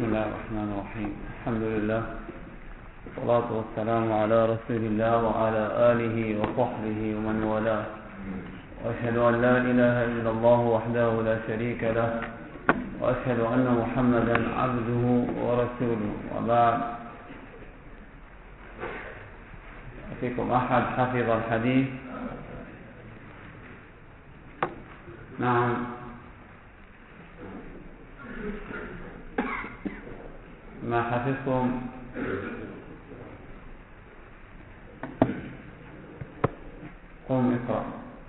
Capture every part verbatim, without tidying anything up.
الله الرحمن الرحيم. الحمد لله والصلاة والسلام على رسول الله وعلى آله وصحبه ومن والاه، وأشهد أن لا إله إلا الله وحده لا شريك له، وأشهد أن محمدا عبده ورسوله. وبعد، فيكم أحد حفظ الحديث؟ نعم. ما حفظتم؟ قم اقرأ.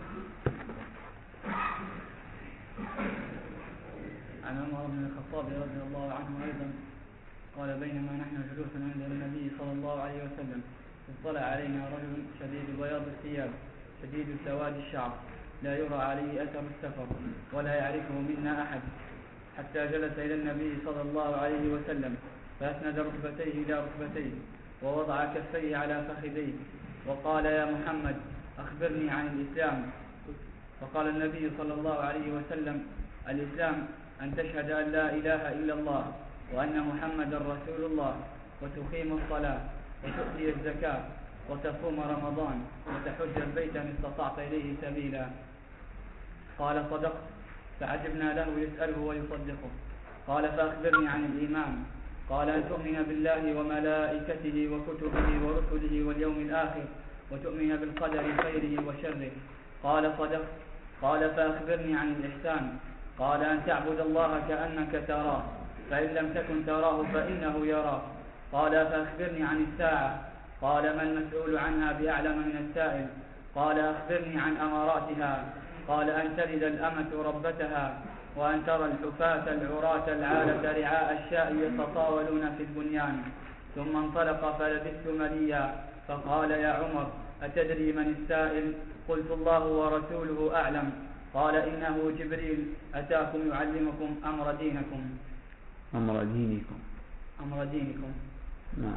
عن عمر بن الخطاب رضي الله عنه أيضا قال: بينما نحن جلوس عند النبي صلى الله عليه وسلم اطلع علينا رجل شديد بياض الثياب شديد سواد الشعر لا يرى عليه أثر السفر ولا يعرفه منا أحد، حتى جلس إلى النبي صلى الله عليه وسلم فأسند ركبتيه إلى ركبتيه ووضع كفيه على فخذيه وقال: يا محمد أخبرني عن الإسلام. فقال النبي صلى الله عليه وسلم: الإسلام أن تشهد أن لا إله إلا الله وأن محمدا رسول الله، وتقيم الصلاة وتؤتي الزكاة وتصوم رمضان وتحج البيت إن استطعت إليه سبيلا. قال: صدقت. فعجبنا له يسأله ويصدقه. قال: فأخبرني عن الإيمان. قال: أن تؤمن بالله وملائكته وكتبه ورسله واليوم الآخر وتؤمن بالقدر خيره وشره. قال: صدقت. قال: فأخبرني عن الإحسان. قال: أن تعبد الله كأنك تراه، فإن لم تكن تراه فإنه يراك. قال: فأخبرني عن الساعة. قال: ما المسؤول عنها بأعلم من السائل. قال: أخبرني عن أماراتها. قال: أن تلد الأمة ربتها، وأن ترى الحفاة العراة العالة رعاء الشاء يتطاولون في البنيان. ثم انطلق فلبثت مليا، فقال: يا عمر أتدري من السائل؟ قلت: الله ورسوله أعلم. قال: إنه جبريل أتاكم يعلمكم أمر دينكم. أمر دينكم أمر دينكم. نعم.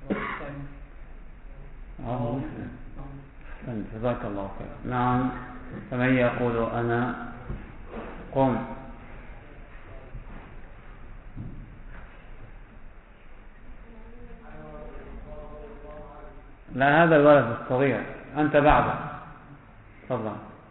أهو مسلم. جزاك الله خير. نعم. فمن يقول أنا؟ قم. لا، هذا الولد الصغير، أنت بعده. تفضل.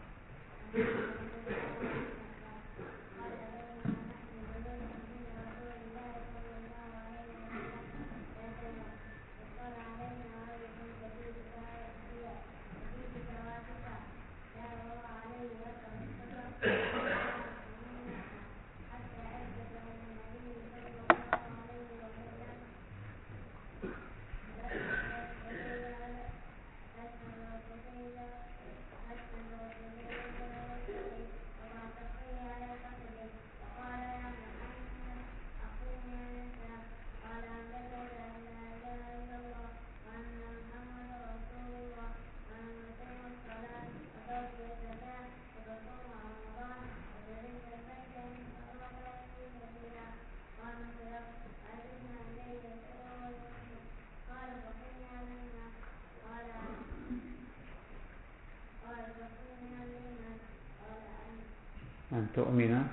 أن تؤمن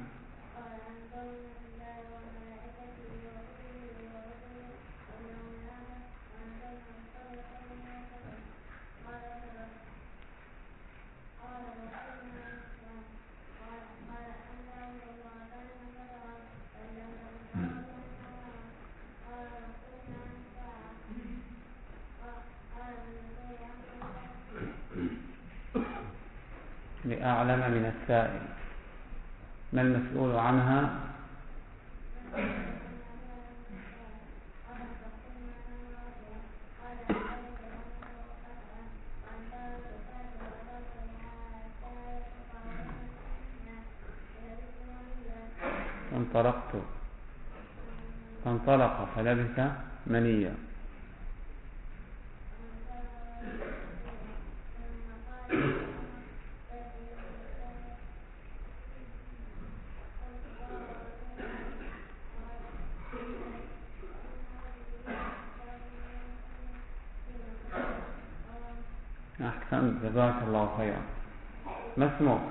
لأعلم من السائل. ما المسؤول عنها؟ انطلقت. فانطلق فلبث منيا. أحسنت، جزاك الله خيرا. ما اسمك؟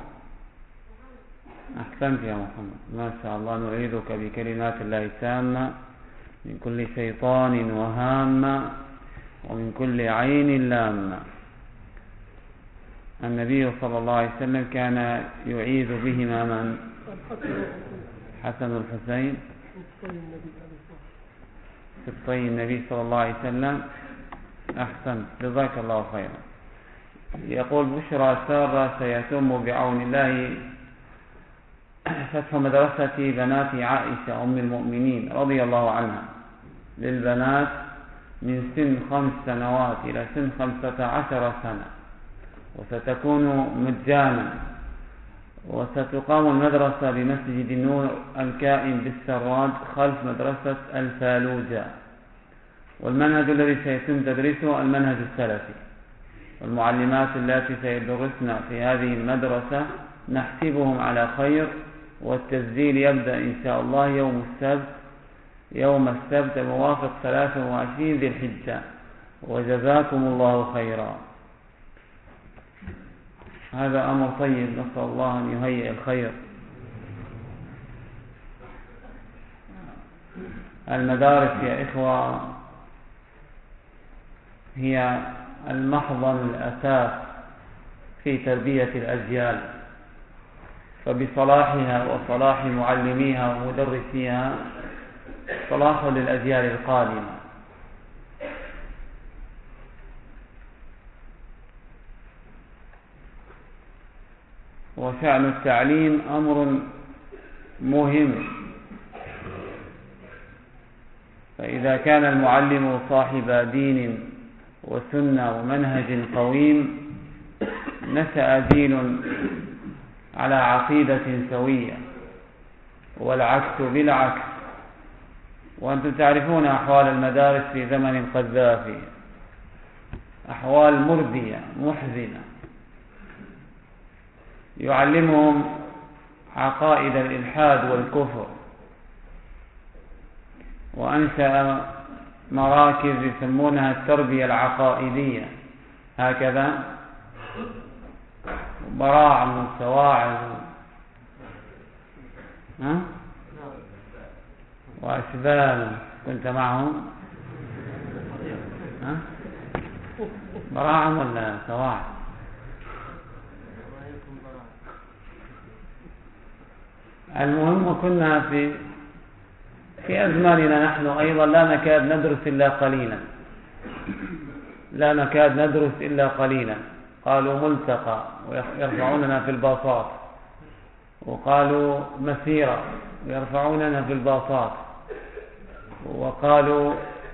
أحسنت يا محمد، ما شاء الله. نعيذك بكلمات الله التامة من كل شيطان وهامة ومن كل عين لامة. النبي صلى الله عليه وسلم كان يعيذ بهما من حسن الحسين سبطي النبي صلى الله عليه وسلم. أحسن، جزاك الله خيرا. يقول بشرى سارة سيتم بعون الله فتح مدرسة بنات عائشة أم المؤمنين رضي الله عنها للبنات من سن خمس سنوات إلى سن خمسة عشر سنة، وستكون مجانا، وستقام المدرسة بمسجد النور الكائن بالسراج خلف مدرسة الفالوجة. والمنهج الذي سيتم تدريسه المنهج السلفي. والمعلمات التي سيدرسن في هذه المدرسة نحسبهم على خير، والتسجيل يبدأ إن شاء الله يوم السبت يوم السبت الموافق ثلاثة وعشرين ذي الحجة. وجزاكم الله خيرا. هذا أمر طيب، نسأل الله أن يهيئ الخير. المدارس يا إخوة هي المحضن الأساس في تربية الأجيال، فبصلاحها وصلاح معلميها ومدرسيها صلاح للأجيال القادمة. وشأن التعليم أمر مهم، فإذا كان المعلم صاحب دين وسنة ومنهج قويم نشأ جيل على عقيدة سوية، والعكس بالعكس. وأنتم تعرفون أحوال المدارس في زمن القذافي، أحوال مردية محزنة، يعلمهم عقائد الإلحاد والكفر، وأنشأ مراكز يسمونها التربية العقائدية هكذا، براعم وسواعد ها؟ وأشبال. كنت معهم ها؟ براعم ولا سواعد؟ المهم كنا في في أزماننا نحن أيضا لا نكاد ندرس إلا قليلا، لا نكاد ندرس إلا قليلا. قالوا ملتقى ويرفعوننا في الباصات، وقالوا مسيرة ويرفعوننا في الباصات، وقالوا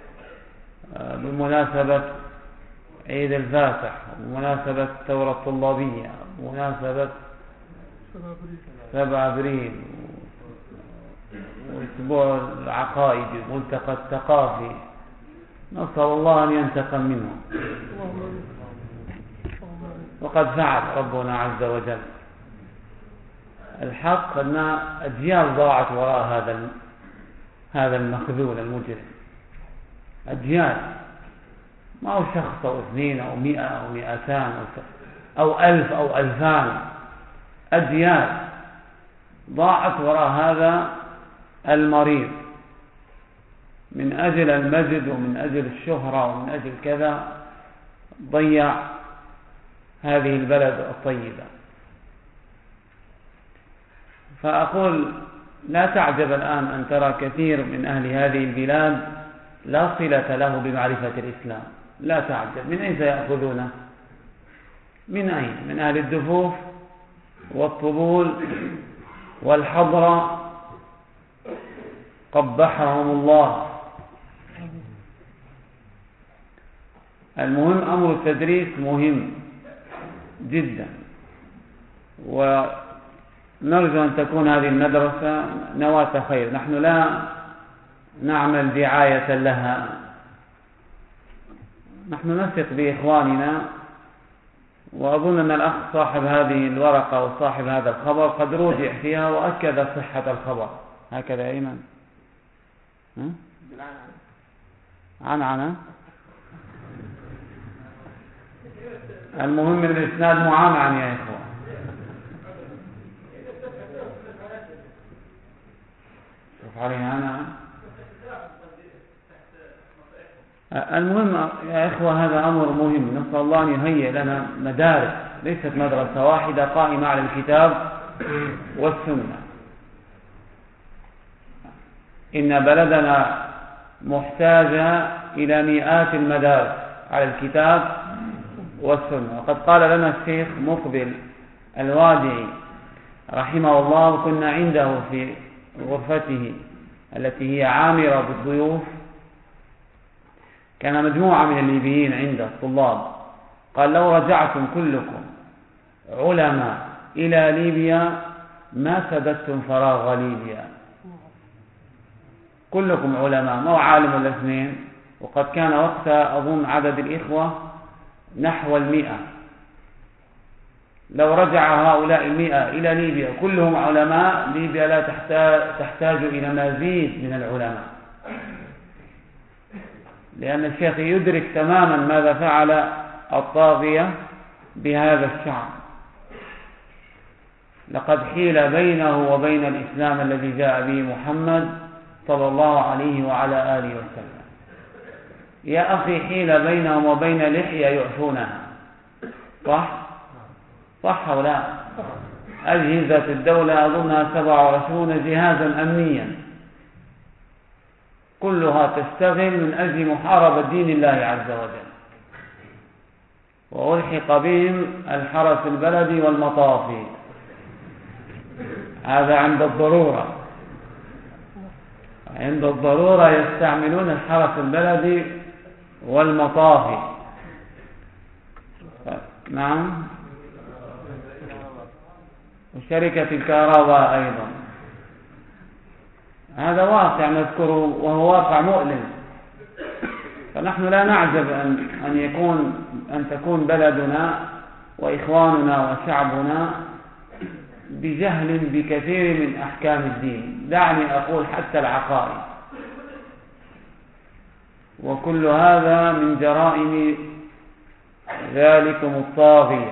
بمناسبة عيد الفاتح ومناسبة الثورة الطلابية ومناسبة سبعة أبريل وأسبوع العقائد والملتقى الثقافي. نسأل الله أن ينتقم منهم، وقد فعل ربنا عز وجل. الحق أن أجيال ضاعت وراء هذا هذا المخذول المجرم. أجيال، ما هو شخص أو اثنين أو مئة أو مئتان أو ألف أو ألفان، أجيال ضاعت وراء هذا المريض من أجل المجد ومن أجل الشهرة ومن أجل كذا، ضيع هذه البلد الطيبة. فأقول لا تعجب الآن أن ترى كثير من أهل هذه البلاد لا صلة له بمعرفة الإسلام. لا تعجب. من أين سيأخذونه؟ من أين؟ من أهل الدفوف والطبول والحضرة، قبحهم الله. المهم أمر التدريس مهم جدا، ونرجو أن تكون هذه المدرسة نواة خير. نحن لا نعمل دعاية لها، نحن نثق بإخواننا، وأظن أن الأخ صاحب هذه الورقة وصاحب هذا الخبر قد رجع فيها وأكد صحة الخبر. هكذا أيمن عنعنة. المهم الإسناد معمعن يا إخوة. شوف عليها أنا المهم يا إخوة هذا أمر مهم، نسأل الله أن يهيئ لنا مدارس ليست مدرسة واحدة قائمة على الكتاب والسنة. إن بلدنا محتاجة إلى مئات المدارس على الكتاب والسنة. وقد قال لنا الشيخ مقبل الوادعي رحمه الله، وكنا عنده في غرفته التي هي عامرة بالضيوف، كان مجموعة من الليبيين عنده الطلاب، قال لو رجعتم كلكم علماء إلى ليبيا ما سددتم فراغ ليبيا، كلكم علماء، ما هو عالم ولا اثنين. وقد كان وقتها أظن عدد الإخوة نحو المئة. لو رجع هؤلاء المئة إلى ليبيا كلهم علماء، ليبيا لا تحتاج إلى مزيد من العلماء، لأن الشيخ يدرك تماما ماذا فعل الطاغية بهذا الشعب. لقد حيل بينه وبين الإسلام الذي جاء به محمد صلى الله عليه وعلى آله وسلم. يا أخي حيل بينهم وبين لحية يعفونها، صح؟ صح أو لا؟ أجهزة الدولة أظنها سبعة وعشرين جهازا أمنيا كلها تشتغل من أجل محاربة دين الله عز وجل، وألحق بهم الحرس البلدي والمطافي، هذا عند الضرورة. عند الضرورة يستعملون الحرس البلدي والمطافي. نعم، وشركة الكهرباء أيضا. هذا واقع نذكره وهو واقع مؤلم، فنحن لا نعجب أن أن يكون أن تكون بلدنا وإخواننا وشعبنا بجهل بكثير من أحكام الدين، دعني أقول حتى العقائد. وكل هذا من جرائم ذلكم الطاغية،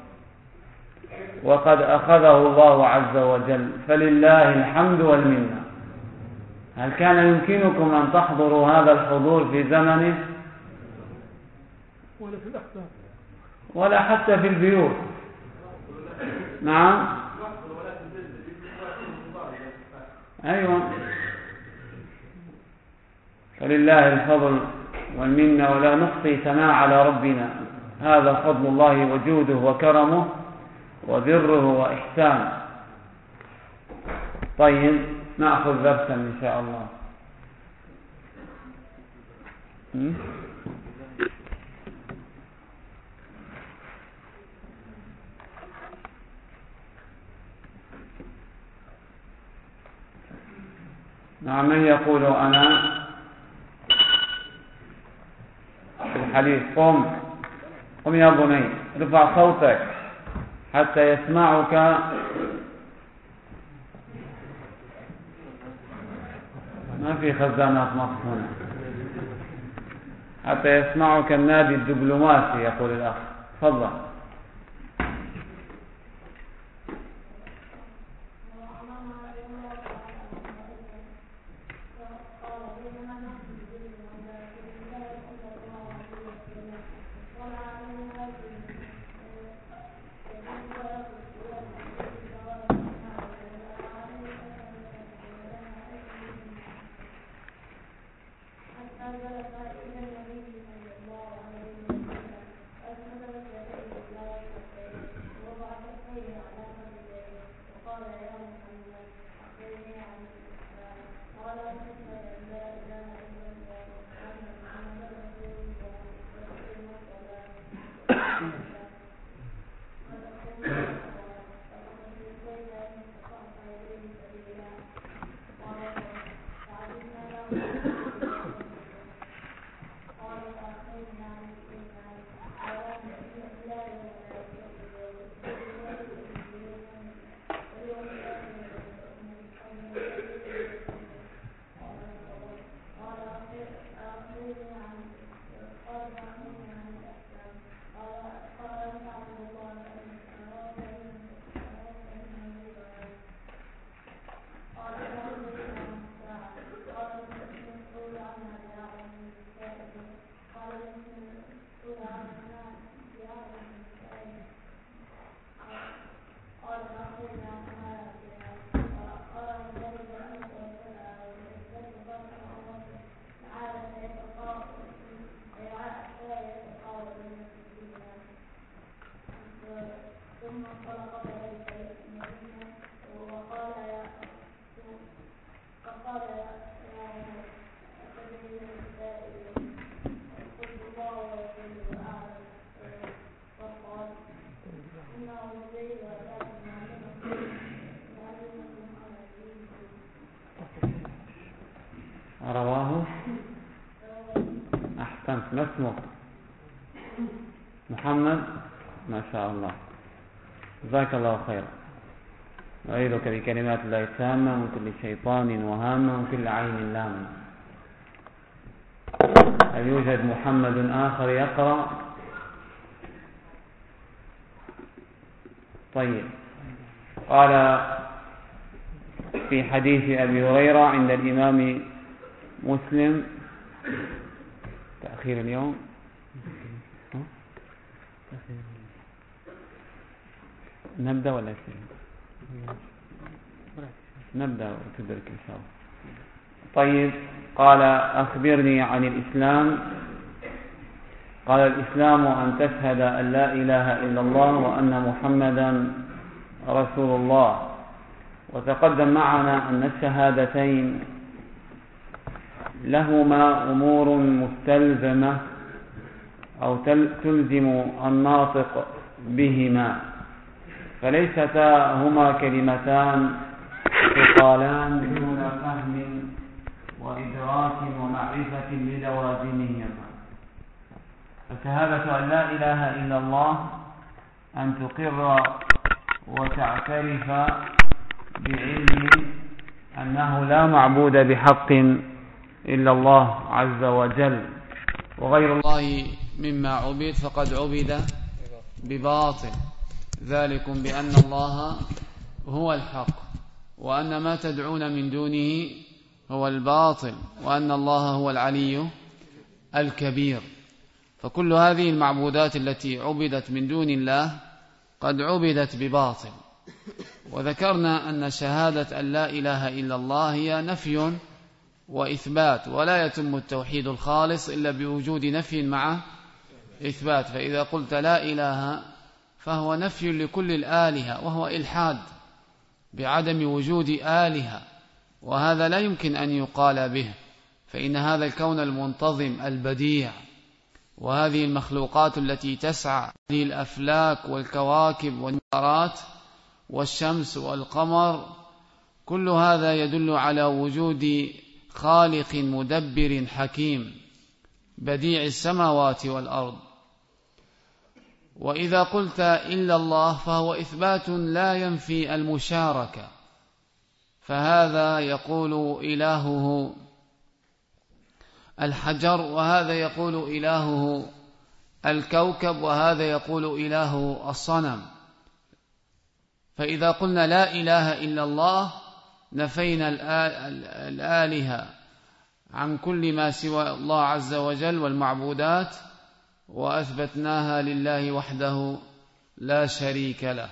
وقد أخذه الله عز وجل، فلله الحمد والمنة. هل كان يمكنكم أن تحضروا هذا الحضور في زمنه؟ ولا في الأحكام ولا حتى في البيوت. نعم، أيوة، فلله الفضل والمنة، ولا نحصي ثناء على ربنا، هذا فضل الله وجوده وكرمه وبره وإحسانه. طيب، نأخذ درسا إن شاء الله. م? نعم، من يقول أنا الحديث؟ قم قم يا بني، ارفع صوتك حتى يسمعك ما في خزانات مصنوعة، حتى يسمعك النادي الدبلوماسي. يقول الأخ تفضل. رواه. أحسنت. ما اسمك؟ محمد. ما شاء الله، جزاك الله خيرا. أعيذك بكلمات الله التامة من كل شيطان وهامة ومن كل عين لامة. هل يوجد محمد آخر يقرأ؟ طيب. قال في حديث أبي هريرة عند الإمام مسلم. تأخير اليوم نبدأ ولا شيء؟ نبدأ وتدرك إن شاء الله. طيب. قال أخبرني عن الإسلام. قال الإسلام أن تشهد أن لا إله إلا الله وأن محمدا رسول الله. وتقدم معنا أن الشهادتين لهما أمور مستلزمة أو تلزم الناطق بهما، فليستا هما كلمتان تقالان دون فهم وإدراك ومعرفة للوازمهما. فشهادة أن لا إله إلا الله أن تقر وتعترف بعلم أنه لا معبود بحق إلا الله عز وجل، وغير الله مما عبد فقد عبد بباطل، ذلكم بأن الله هو الحق وأن ما تدعون من دونه هو الباطل وأن الله هو العلي الكبير. فكل هذه المعبودات التي عبدت من دون الله قد عبدت بباطل. وذكرنا أن شهادة أن لا إله إلا الله هي نفي وإثبات، ولا يتم التوحيد الخالص إلا بوجود نفي مع إثبات. فإذا قلت لا إله فهو نفي لكل الآلهة، وهو إلحاد بعدم وجود آلهة، وهذا لا يمكن أن يقال به، فإن هذا الكون المنتظم البديع وهذه المخلوقات التي تسعى، هذه الأفلاك والكواكب والمجرات والشمس والقمر، كل هذا يدل على وجود خالق مدبر حكيم بديع السماوات والأرض. وإذا قلت إلا الله فهو إثبات لا ينفي المشاركة، فهذا يقول إلهه الحجر، وهذا يقول إلهه الكوكب، وهذا يقول إلهه الصنم. فإذا قلنا لا إله إلا الله نفينا الآلهة عن كل ما سوى الله عز وجل والمعبودات، وأثبتناها لله وحده لا شريك له.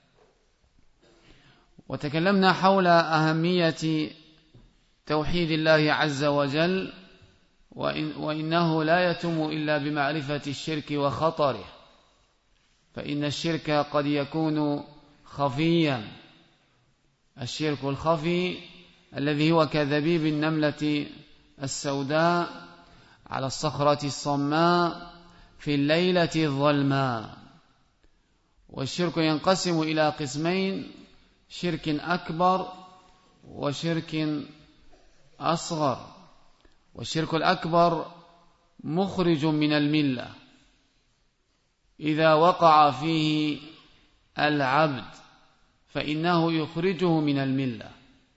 وتكلمنا حول أهمية توحيد الله عز وجل، وإن وإنه لا يتم إلا بمعرفة الشرك وخطره، فإن الشرك قد يكون خفيا، الشرك الخفي الذي هو كذبيب النملة السوداء على الصخرة الصماء في الليلة الظلماء. والشرك ينقسم إلى قسمين: شرك أكبر وشرك أصغر. والشرك الأكبر مخرج من الملة إذا وقع فيه العبد، فإنه يخرجه من الملة،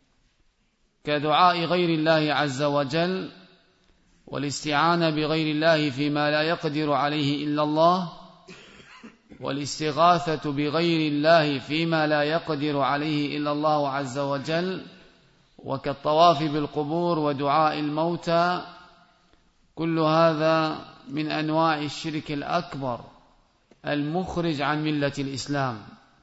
كدعاء غير الله عز وجل والاستعانة بغير الله فيما لا يقدر عليه إلا الله، والاستغاثة بغير الله فيما لا يقدر عليه إلا الله عز وجل، وكالطواف بالقبور ودعاء الموتى. كل هذا من أنواع الشرك الأكبر المخرج عن ملة الإسلام.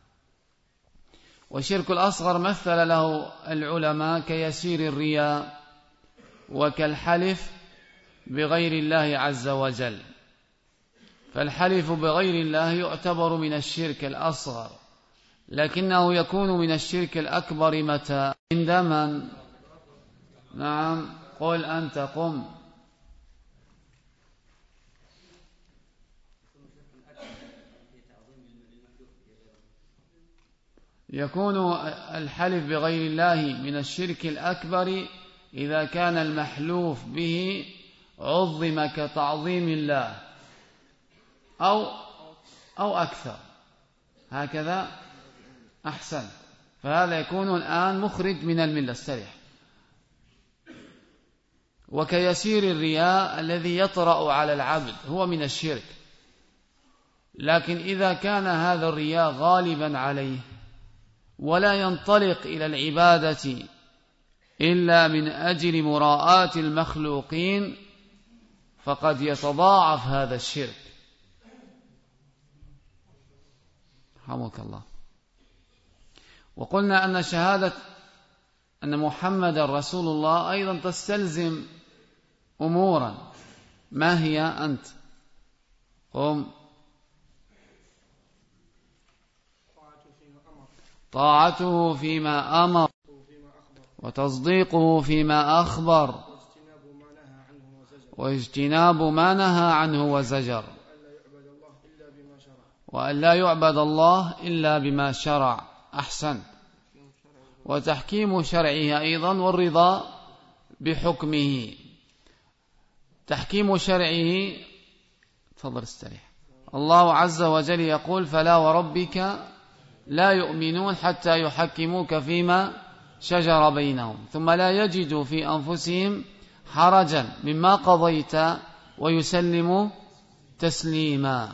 والشرك الأصغر مثل له العلماء كيسير الرياء وكالحلف بغير الله عز وجل. فالحلف بغير الله يعتبر من الشرك الأصغر، لكنه يكون من الشرك الأكبر متى؟ عندما نعم قل أنت قم. يكون الحلف بغير الله من الشرك الأكبر إذا كان المحلوف به عظم كتعظيم الله أو أو أكثر، هكذا أحسن، فهذا يكون الآن مخرج من الملة. استريح. وكيسير الرياء الذي يطرأ على العبد هو من الشرك، لكن إذا كان هذا الرياء غالبا عليه ولا ينطلق إلى العبادة إلا من أجل مراءاة المخلوقين فقد يتضاعف هذا الشرك. رحمك الله. وقلنا أن شهادة أن محمد رسول الله أيضا تستلزم أمورا. ما هي؟ أنت قم. طاعته فيما أمر وتصديقه فيما أخبر واجتناب ما نهى عنه وزجر، وأن لا يعبد الله إلا بما شرع. أحسن. وتحكيم شرعه أيضا والرضا بحكمه. تحكيم شرعه، تفضل استريح. الله عز وجل يقول: فلا وربك لا يؤمنون حتى يحكموك فيما شجر بينهم ثم لا يجدوا في أنفسهم حرجا مما قضيت ويسلموا تسليما.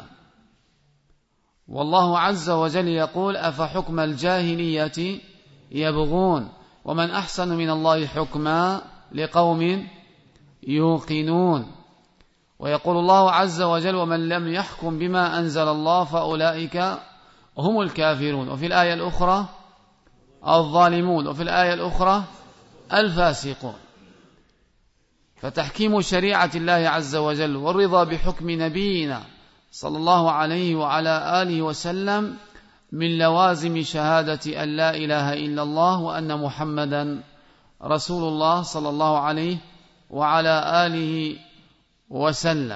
والله عز وجل يقول: أفحكم الجاهلية يبغون ومن أحسن من الله حكما لقوم يوقنون. ويقول الله عز وجل: ومن لم يحكم بما أنزل الله فأولئك هم الكافرون. وفي الآية الأخرى الظالمون، وفي الآية الأخرى الفاسقون. فتحكيم شريعة الله عز وجل والرضا بحكم نبينا صلى الله عليه وعلى آله وسلم من لوازم شهادة أن لا إله إلا الله وأن محمدا رسول الله صلى الله عليه وعلى آله وسلم.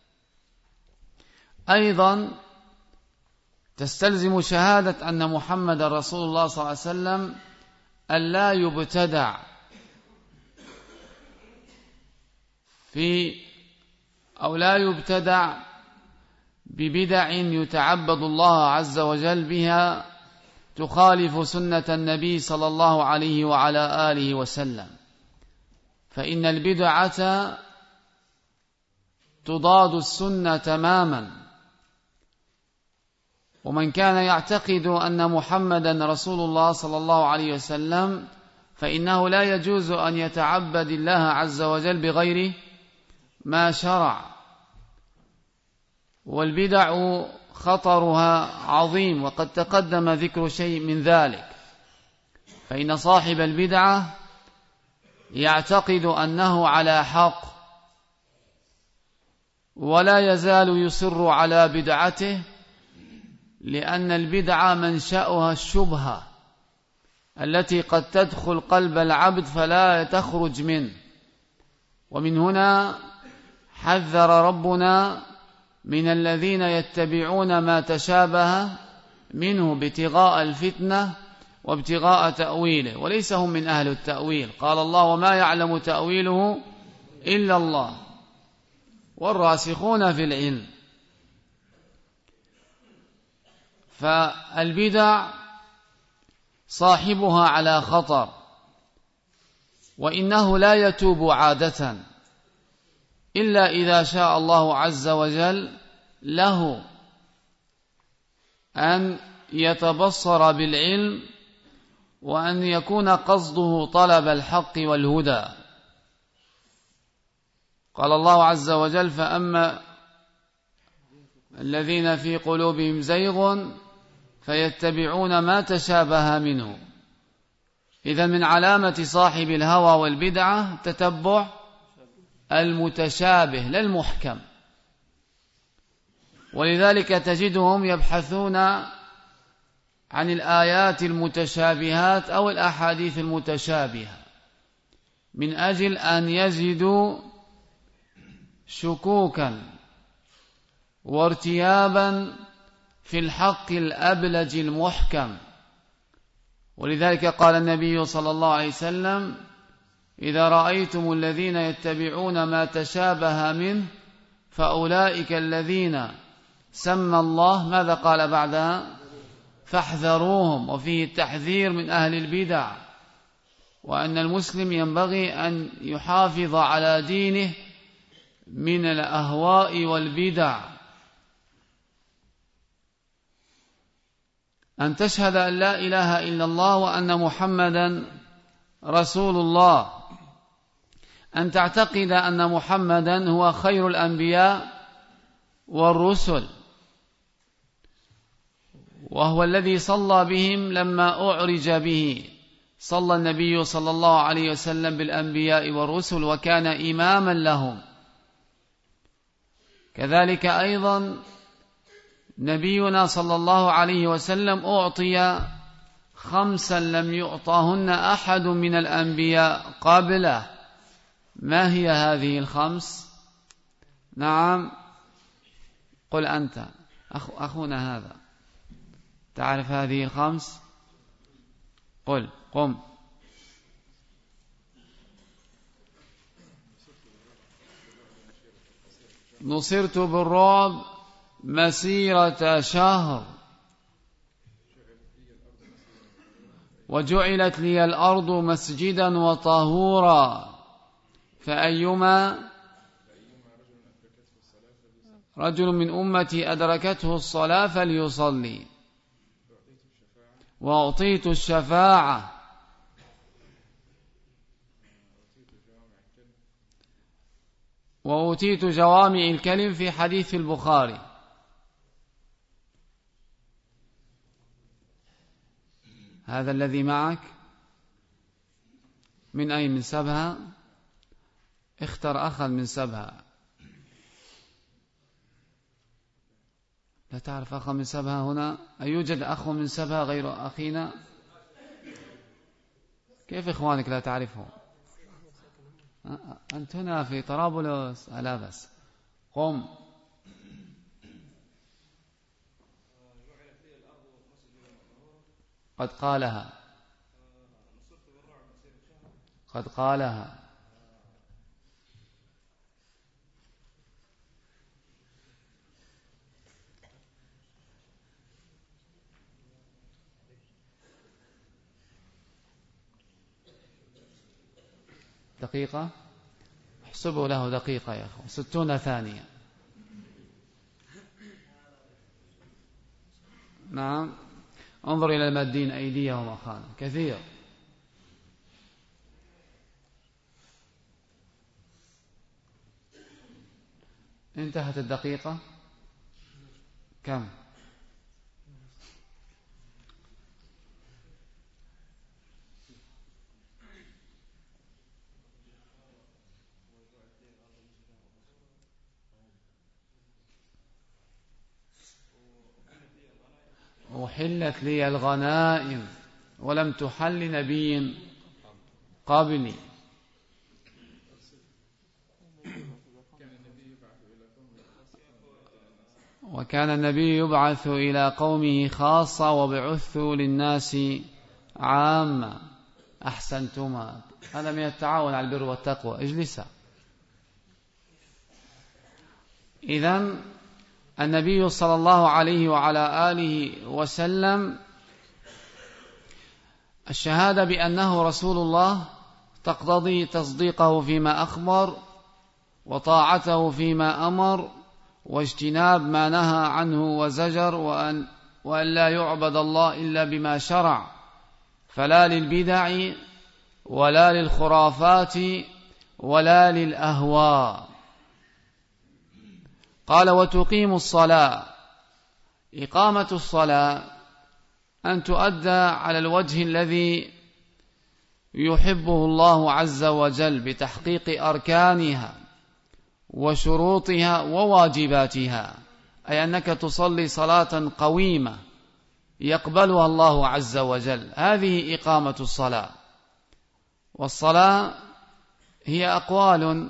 أيضا تستلزم شهادة أن محمد رسول الله صلى الله عليه وسلم أن لا يبتدع في أو لا يبتدع ببدع يتعبد الله عز وجل بها تخالف سنة النبي صلى الله عليه وعلى آله وسلم، فإن البدعة تضاد السنة تماما. ومن كان يعتقد أن محمدا رسول الله صلى الله عليه وسلم فإنه لا يجوز أن يتعبد الله عز وجل بغير ما شرع. والبدع خطرها عظيم وقد تقدم ذكر شيء من ذلك، فإن صاحب البدعة يعتقد أنه على حق ولا يزال يصر على بدعته، لأن البدعة منشأها الشبهة التي قد تدخل قلب العبد فلا تخرج منه. ومن هنا حذر ربنا من الذين يتبعون ما تشابه منه ابتغاء الفتنة وابتغاء تأويله، وليس هم من أهل التأويل. قال الله: وما يعلم تأويله إلا الله والراسخون في العلم. فالبدع صاحبها على خطر، وإنه لا يتوب عادة إلا إذا شاء الله عز وجل له أن يتبصر بالعلم وأن يكون قصده طلب الحق والهدى. قال الله عز وجل: فأما الذين في قلوبهم زيغ فيتبعون ما تشابه منه. إذن من علامة صاحب الهوى والبدعة تتبع المتشابه لا المحكم، ولذلك تجدهم يبحثون عن الآيات المتشابهات أو الأحاديث المتشابهة من أجل أن يزيدوا شكوكا وارتيابا في الحق الأبلج المحكم. ولذلك قال النبي صلى الله عليه وسلم: إذا رأيتم الذين يتبعون ما تشابه منه فأولئك الذين سمى الله، ماذا قال بعدها؟ فاحذروهم. وفيه التحذير من أهل البدع، وأن المسلم ينبغي أن يحافظ على دينه من الأهواء والبدع. أن تشهد أن لا إله إلا الله وأن محمدا رسول الله، أن تعتقد أن محمدا هو خير الأنبياء والرسل، وهو الذي صلى بهم لما أعرج به. صلى النبي صلى الله عليه وسلم بالأنبياء والرسل وكان إماما لهم. كذلك أيضا نبينا صلى الله عليه وسلم أعطي خمسا لم يعطهن أحد من الأنبياء قبله. ما هي هذه الخمس؟ نعم، قل أنت أخ أخونا هذا، تعرف هذه الخمس؟ قل، قم. نصرت بالرعب مسيرة شهر، وجعلت لي الأرض مسجدا وطهورا، فأيما رجل من أمتي أدركته الصلاة فليصلي، وأعطيت الشفاعة، وأوتيت جوامع الكلم في حديث البخاري. هذا الذي معك من أي من سبها؟ اختر أخا من سبها. لا تعرف أخا من سبها هنا؟ أيوجد أخ من سبها غير أخينا؟ كيف إخوانك لا تعرفهم؟ أنت هنا في طرابلس. لا بس، قم. قد قالها، قد قالها. دقيقة، احسبوا له دقيقة يا أخوة، ستون ثانية. نعم، انظر إلى المادين أيديهم أخانا كثير. انتهت الدقيقة. كم؟ أحلت لي الغنائم ولم تحل نبي قبلي. وكان النبي يبعث إلى قومه خاصة وبعث للناس عامة. أحسنتما، هذا من التعاون على البر والتقوى. اجلسا. إذن النبي صلى الله عليه وعلى آله وسلم الشهادة بأنه رسول الله تقتضي تصديقه فيما أخبر، وطاعته فيما أمر، واجتناب ما نهى عنه وزجر، وأن, وأن لا يعبد الله إلا بما شرع، فلا للبدع ولا للخرافات ولا للأهواء. قال وتقيم الصلاة. إقامة الصلاة أن تؤدى على الوجه الذي يحبه الله عز وجل بتحقيق أركانها وشروطها وواجباتها، أي أنك تصلي صلاة قويمة يقبلها الله عز وجل. هذه إقامة الصلاة. والصلاة هي أقوال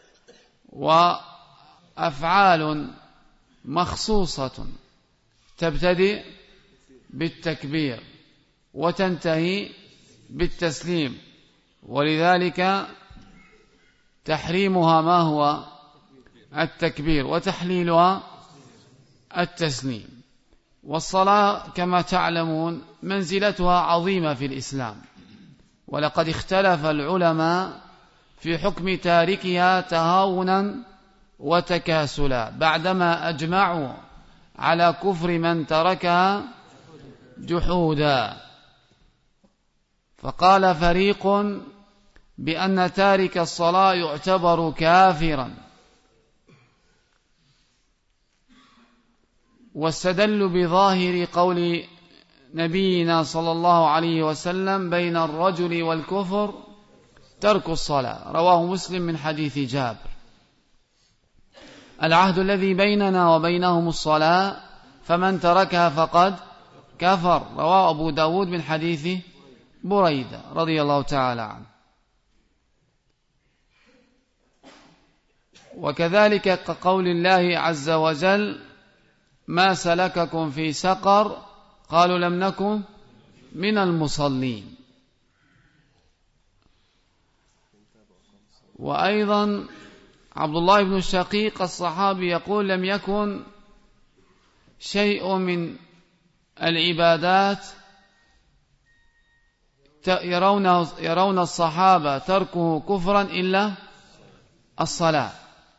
وأفعال مخصوصة تبتدئ بالتكبير وتنتهي بالتسليم، ولذلك تحريمها ما هو التكبير وتحليلها التسليم. والصلاة كما تعلمون منزلتها عظيمة في الإسلام، ولقد اختلف العلماء في حكم تاركها تهاونا وتكاسلا بعدما أجمعوا على كفر من تركها جحودا. فقال فريق بأن تارك الصلاة يعتبر كافرا، واستدلوا بظاهر قول نبينا صلى الله عليه وسلم بين الرجل والكفر ترك الصلاة، رواه مسلم من حديث جابر. العهد الذي بيننا وبينهم الصلاة، فمن تركها فقد كفر، رواه أبو داود من حديث بريدة رضي الله تعالى عنه. وكذلك كقول الله عز وجل ما سلككم في سقر قالوا لم نكن من المصلين. وأيضا عبد الله بن الشقيق الصحابي يقول لم يكن شيء من العبادات يرون, يرون الصحابة تركه كفرا إلا الصلاة،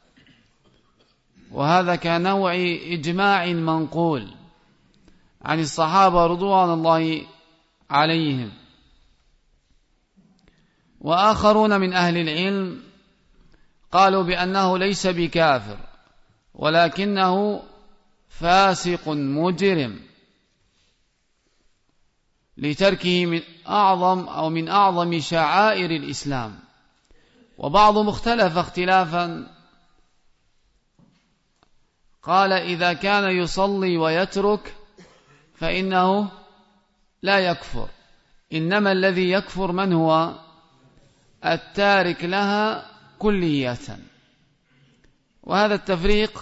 وهذا كنوع إجماع منقول عن الصحابة رضوان الله عليهم. وآخرون من أهل العلم قالوا بأنه ليس بكافر ولكنه فاسق مجرم لتركه من أعظم أو من أعظم شعائر الإسلام. وبعضهم اختلف اختلافا، قال إذا كان يصلي ويترك فإنه لا يكفر، إنما الذي يكفر من هو التارك لها كلية. وهذا التفريق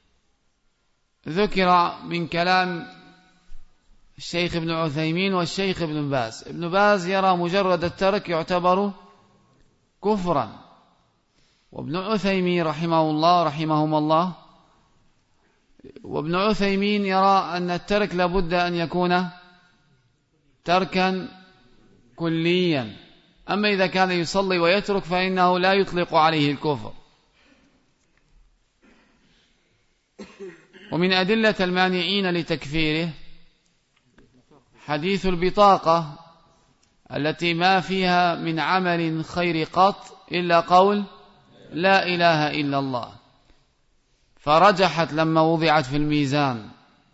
ذكر من كلام الشيخ ابن عثيمين والشيخ ابن باز. ابن باز يرى مجرد الترك يعتبر كفرا، وابن عثيمين رحمه الله رحمهم الله وابن عثيمين يرى أن الترك لابد أن يكون تركا كليا، أما إذا كان يصلي ويترك فإنه لا يطلق عليه الكفر. ومن أدلة المانعين لتكفيره حديث البطاقة التي ما فيها من عمل خير قط إلا قول لا إله إلا الله، فرجحت لما وضعت في الميزان،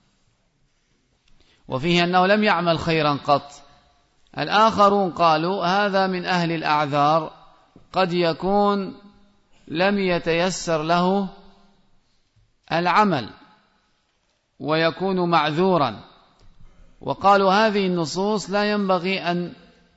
وفيه أنه لم يعمل خيرا قط. الآخرون قالوا هذا من أهل الأعذار، قد يكون لم يتيسر له العمل ويكون معذورا. وقالوا هذه النصوص لا ينبغي أن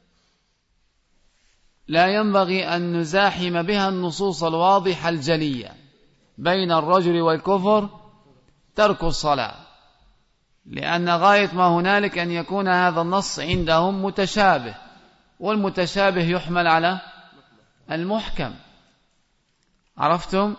لا ينبغي أن نزاحم بها النصوص الواضحة الجلية بين الرجل والكفر ترك الصلاة، لأن غاية ما هنالك أن يكون هذا النص عندهم متشابه، والمتشابه يحمل على المحكم. عرفتم؟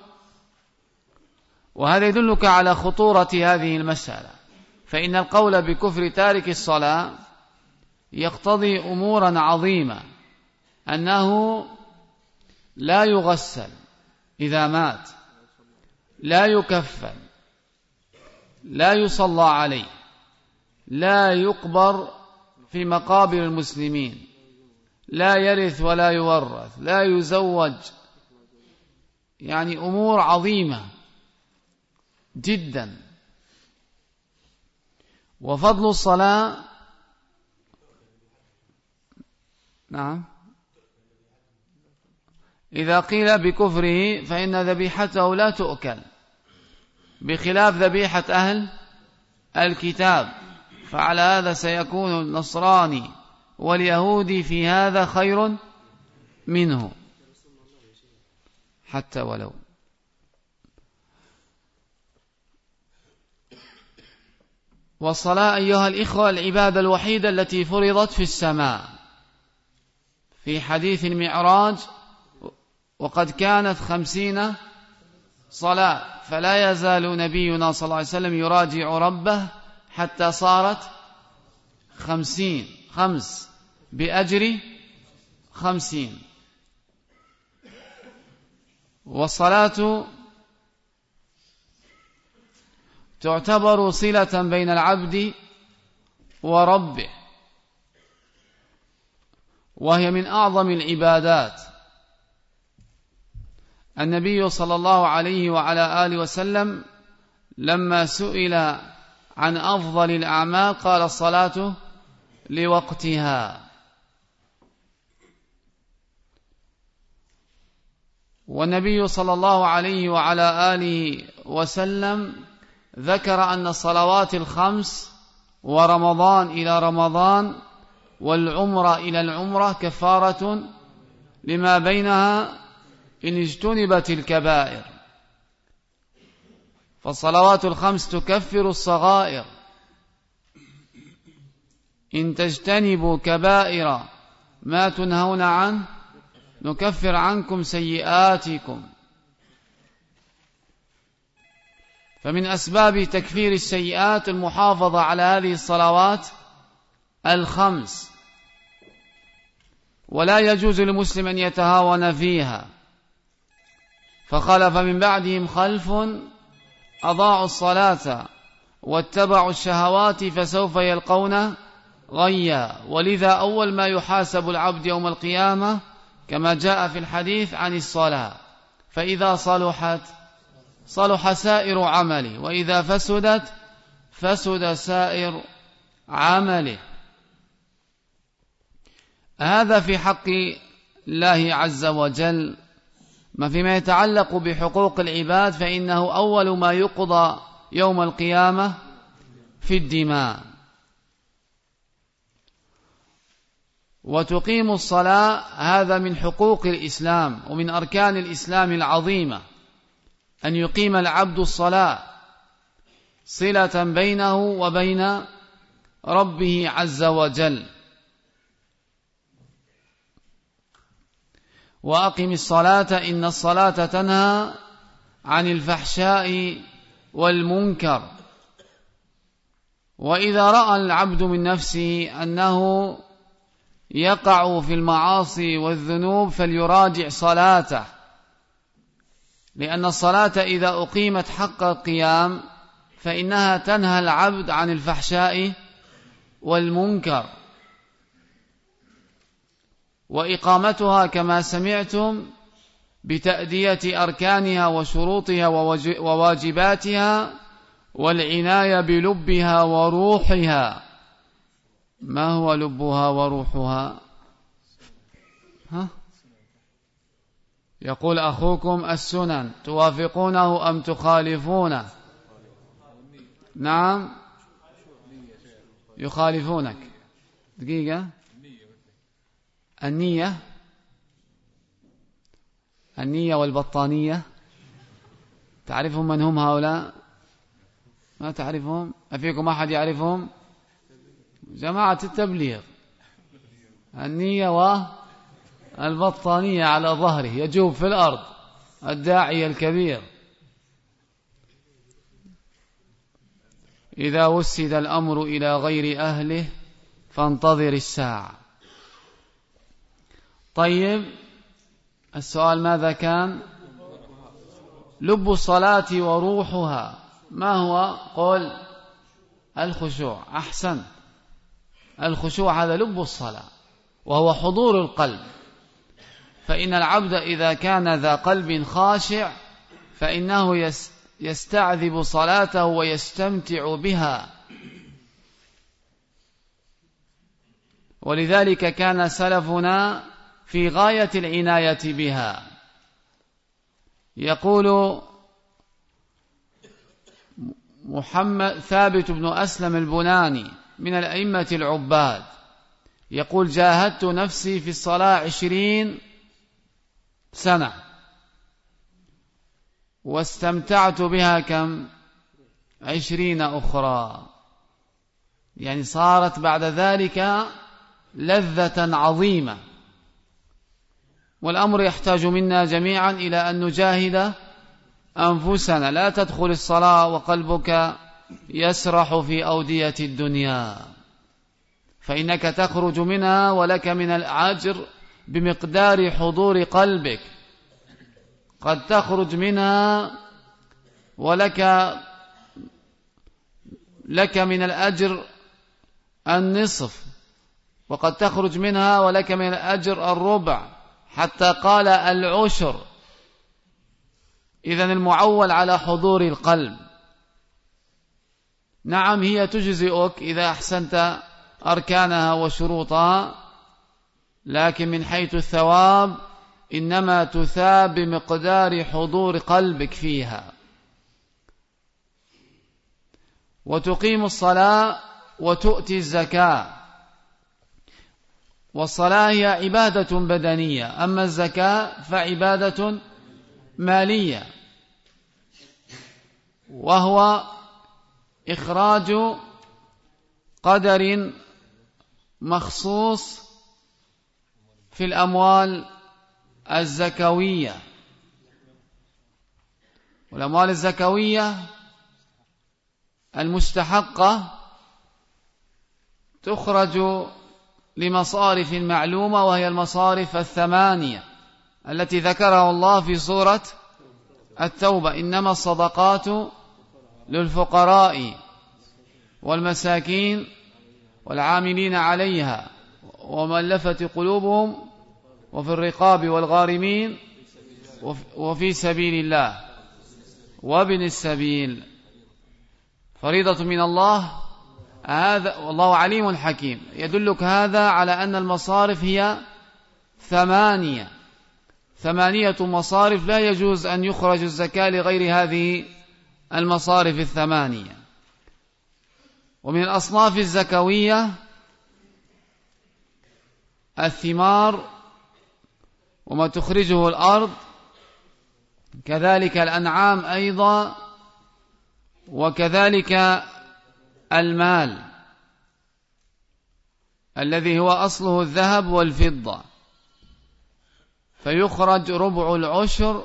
وهذا يدلك على خطورة هذه المسألة، فإن القول بكفر تارك الصلاة يقتضي أمورا عظيمة، أنه لا يغسل إذا مات، لا يكفن، لا يصلى عليه، لا يقبر في مقابر المسلمين، لا يرث ولا يورث، لا يزوج، يعني أمور عظيمة جدا. وفضل الصلاة نعم إذا قيل بكفره فإن ذبيحته لا تؤكل، بخلاف ذبيحة أهل الكتاب، فعلى هذا سيكون النصراني واليهودي في هذا خير منه حتى ولو. والصلاة أيها الإخوة العبادة الوحيدة التي فرضت في السماء، في حديث المعراج وقد كانت خمسين صلاة، فلا يزال نبينا صلى الله عليه وسلم يراجع ربه حتى صارت خمسين، خمس بأجر خمسين. والصلاة تعتبر صلة بين العبد وربه، وهي من أعظم العبادات. النبي صلى الله عليه وعلى آله وسلم لما سئل عن أفضل الأعمال قال الصلاة لوقتها. والنبي صلى الله عليه وعلى آله وسلم ذكر أن الصلوات الخمس ورمضان إلى رمضان والعمرة إلى العمرة كفارة لما بينها إن اجتنبت الكبائر. فالصلوات الخمس تكفر الصغائر، إن تجتنبوا كبائر ما تنهون عنه نكفر عنكم سيئاتكم. فمن أسباب تكفير السيئات المحافظة على هذه الصلوات الخمس، ولا يجوز للمسلم أن يتهاون فيها. فخلف من بعدهم خلف أضاعوا الصلاة واتبعوا الشهوات فسوف يلقون غيا. ولذا أول ما يحاسب العبد يوم القيامة كما جاء في الحديث عن الصلاة، فإذا صلحت صلح سائر عمله، وإذا فسدت فسد سائر عمله. هذا في حق الله عز وجل. ما فيما يتعلق بحقوق العباد فإنه أول ما يقضى يوم القيامة في الدماء. وتقيم الصلاة هذا من حقوق الإسلام ومن أركان الإسلام العظيمة، أن يقيم العبد الصلاة صلة بينه وبين ربه عز وجل. وأقم الصلاة إن الصلاة تنهى عن الفحشاء والمنكر. وإذا رأى العبد من نفسه أنه يقع في المعاصي والذنوب فليراجع صلاته، لأن الصلاة إذا أقيمت حق القيام فإنها تنهى العبد عن الفحشاء والمنكر. وإقامتها كما سمعتم بتأدية أركانها وشروطها وواجباتها والعناية بلبها وروحها. ما هو لبها وروحها؟ ها؟ يقول أخوكم السنن توافقونه أم تخالفونه؟ نعم يخالفونك. دقيقة. النية النية والبطانية تعرفهم من هم هؤلاء؟ ما تعرفهم؟ أفيكم أحد يعرفهم؟ جماعة التبليغ. النية والبطانية على ظهره يجوب في الأرض الداعية الكبير. إذا وسد الأمر إلى غير أهله فانتظر الساعة. طيب السؤال ماذا كان؟ لب الصلاة وروحها ما هو؟ قل الخشوع. أحسن. الخشوع هذا لب الصلاة وهو حضور القلب. فإن العبد إذا كان ذا قلب خاشع فإنه يستعذب صلاته ويستمتع بها. ولذلك كان سلفنا في غاية العناية بها. يقول محمد ثابت بن أسلم البناني من الأئمة العباد يقول جاهدت نفسي في الصلاة عشرين سنة واستمتعت بها كم؟ عشرين أخرى. يعني صارت بعد ذلك لذة عظيمة. والأمر يحتاج منا جميعا إلى أن نجاهد أنفسنا. لا تدخل الصلاة وقلبك يسرح في أودية الدنيا، فإنك تخرج منها ولك من الأجر بمقدار حضور قلبك. قد تخرج منها ولك لك من الأجر النصف، وقد تخرج منها ولك من الأجر الربع، حتى قال العشر. إذن المعول على حضور القلب. نعم هي تجزئك إذا أحسنت أركانها وشروطها، لكن من حيث الثواب إنما تثاب بمقدار حضور قلبك فيها. وتقيم الصلاة وتؤتي الزكاة. والصلاة هي عبادة بدنية، أما الزكاة فعبادة مالية، وهو إخراج قدر مخصوص في الأموال الزكوية. والأموال الزكوية المستحقة تخرج لمصارف معلومة، وهي المصارف الثمانية التي ذكرها الله في سورة التوبة: إنما الصدقات للفقراء والمساكين والعاملين عليها ومؤلفة قلوبهم وفي الرقاب والغارمين وفي سبيل الله وابن السبيل، فريضة من الله. هذا والله عليم حكيم. يدلك هذا على أن المصارف هي ثمانية ثمانية مصارف، لا يجوز أن يخرج الزكاة لغير هذه المصارف الثمانية. ومن الأصناف الزكوية الثمار وما تخرجه الأرض، كذلك الأنعام أيضا، وكذلك المال الذي هو أصله الذهب والفضة، فيخرج ربع العشر،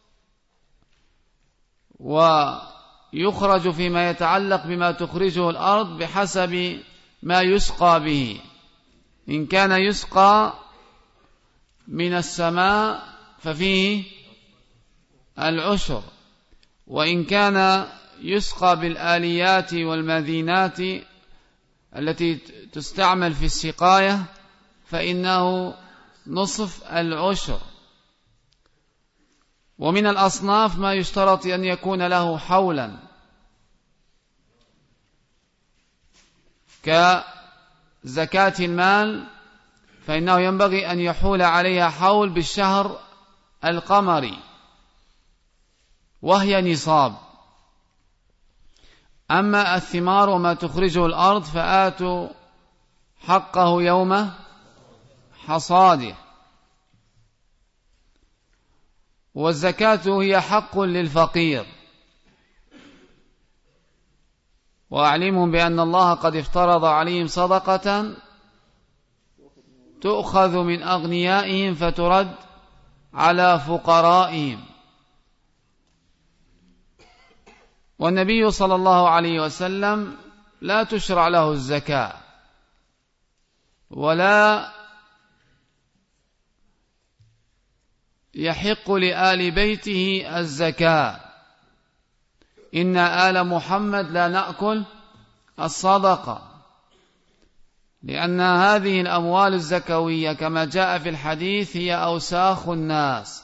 ويخرج فيما يتعلق بما تخرجه الأرض بحسب ما يسقى به. إن كان يسقى من السماء ففيه العشر، وإن كان يسقى بالآليات والماذينات التي تستعمل في السقاية فإنه نصف العشر. ومن الأصناف ما يشترط أن يكون له حولا، كزكاة المال، فإنه ينبغي أن يحول عليها حول بالشهر القمري وهي نصاب. أما الثمار وما تخرجه الأرض فآتوا حقه يوم حصاده. والزكاة هي حق للفقير، وأعلمهم بأن الله قد افترض عليهم صدقة تؤخذ من أغنيائهم فترد على فقرائهم. والنبي صلى الله عليه وسلم لا تشرع له الزكاة ولا يحق لآل بيته الزكاة. إن آل محمد لا نأكل الصدقة، لأن هذه الأموال الزكوية كما جاء في الحديث هي أوساخ الناس.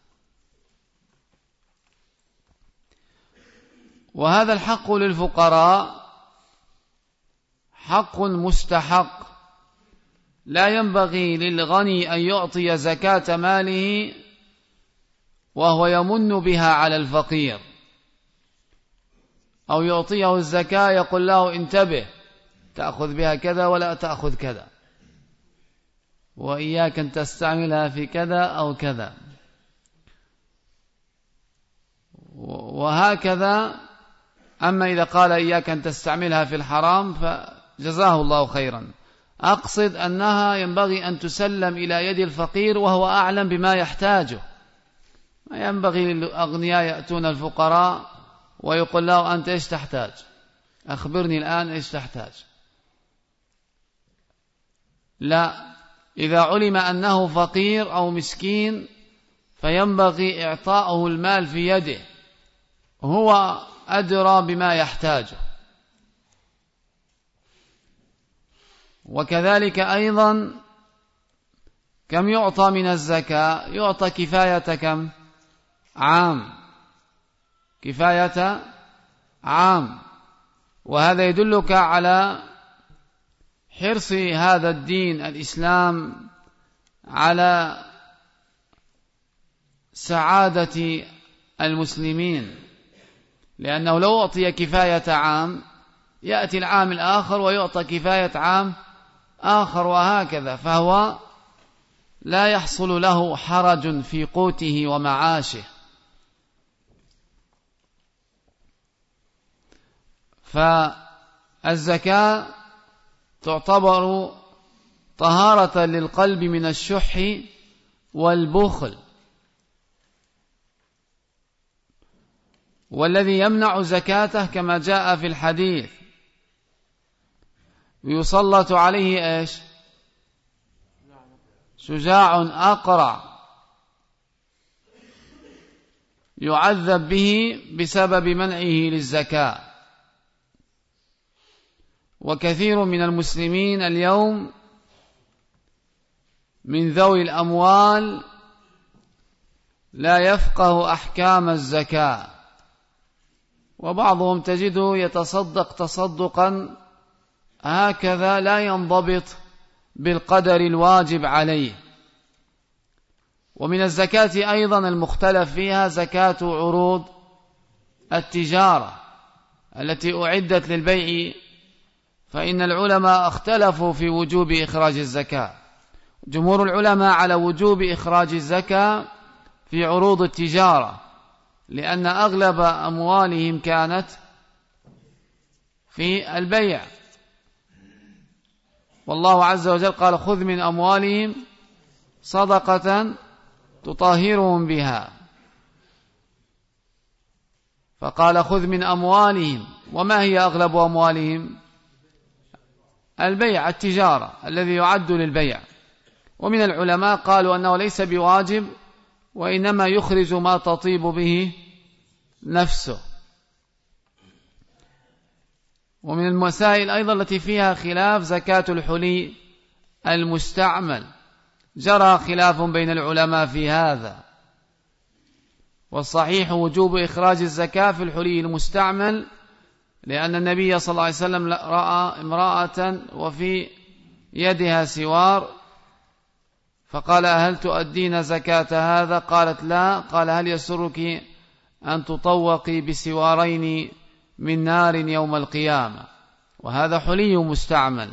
وهذا الحق للفقراء حق مستحق، لا ينبغي للغني أن يعطي زكاة ماله وهو يمن بها على الفقير، أو يعطيه الزكاة يقول له انتبه تأخذ بها كذا ولا تأخذ كذا، وإياك أن تستعملها في كذا أو كذا، وهكذا. أما إذا قال إياك أن تستعملها في الحرام فجزاه الله خيرا. أقصد أنها ينبغي أن تسلم إلى يد الفقير وهو أعلم بما يحتاجه. ما ينبغي للأغنياء يأتون الفقراء ويقول له أنت إيش تحتاج، أخبرني الآن إيش تحتاج. لا، إذا علم أنه فقير أو مسكين فينبغي إعطاؤه المال في يده، هو أدرى بما يحتاجه. وكذلك أيضا كم يعطى من الزكاة؟ يعطى كفاية كم؟ عام، كفاية عام. وهذا يدلك على حرص هذا الدين الإسلام على سعادة المسلمين، لأنه لو أعطي كفاية عام يأتي العام الآخر ويعطى كفاية عام آخر وهكذا، فهو لا يحصل له حرج في قوته ومعاشه. فالزكاة تعتبر طهارة للقلب من الشح والبخل، والذي يمنع زكاته كما جاء في الحديث يسلط عليه إيش؟ شجاع أقرع يعذب به بسبب منعه للزكاة. وكثير من المسلمين اليوم من ذوي الأموال لا يفقه أحكام الزكاة، وبعضهم تجده يتصدق تصدقا هكذا لا ينضبط بالقدر الواجب عليه. ومن الزكاة أيضا المختلف فيها زكاة عروض التجارة التي أعدت للبيع، فإن العلماء اختلفوا في وجوب إخراج الزكاة. جمهور العلماء على وجوب إخراج الزكاة في عروض التجارة، لأن أغلب أموالهم كانت في البيع، والله عز وجل قال خذ من أموالهم صدقة تطهرهم بها، فقال خذ من أموالهم. وما هي أغلب أموالهم؟ البيع، التجارة الذي يعد للبيع. ومن العلماء قالوا أنه ليس بواجب، وإنما يخرج ما تطيب به نفسه. ومن المسائل أيضا التي فيها خلاف زكاة الحلي المستعمل، جرى خلاف بين العلماء في هذا، والصحيح وجوب إخراج الزكاة في الحلي المستعمل، لأن النبي صلى الله عليه وسلم رأى امرأة وفي يدها سوار فقال هل تؤدين زكاة هذا؟ قالت لا. قال هل يسرك أن تطوقي بسوارين من نار يوم القيامة؟ وهذا حلي مستعمل.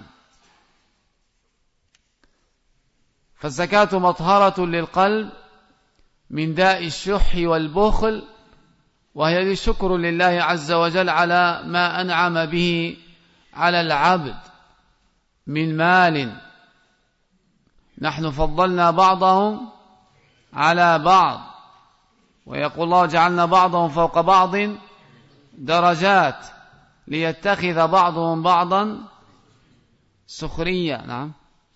فالزكاة مطهرة للقلب من داء الشح والبخل، وهي شكر لله عز وجل على ما أنعم به على العبد من مال. نحن فضلنا بعضهم على بعض، ويقول الله جعلنا بعضهم فوق بعض درجات ليتخذ بعضهم بعضا سخريا. نعم.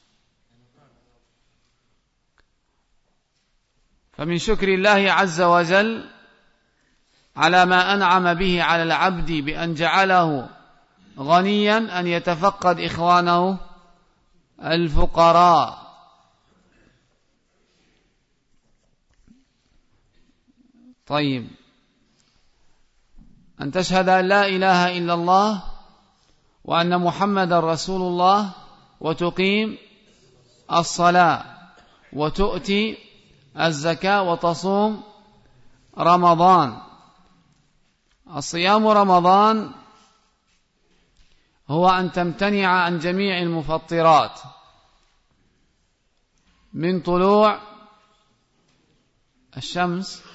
فمن شكر الله عز وجل على ما أنعم به على العبد بأن جعله غنيا أن يتفقد إخوانه الفقراء. طيب، أن تشهد أن لا إله إلا الله وأن محمد رسول الله، وتقيم الصلاة، وتؤتي الزكاة، وتصوم رمضان. الصيام رمضان هو أن تمتنع عن جميع المفطرات من طلوع الشمس،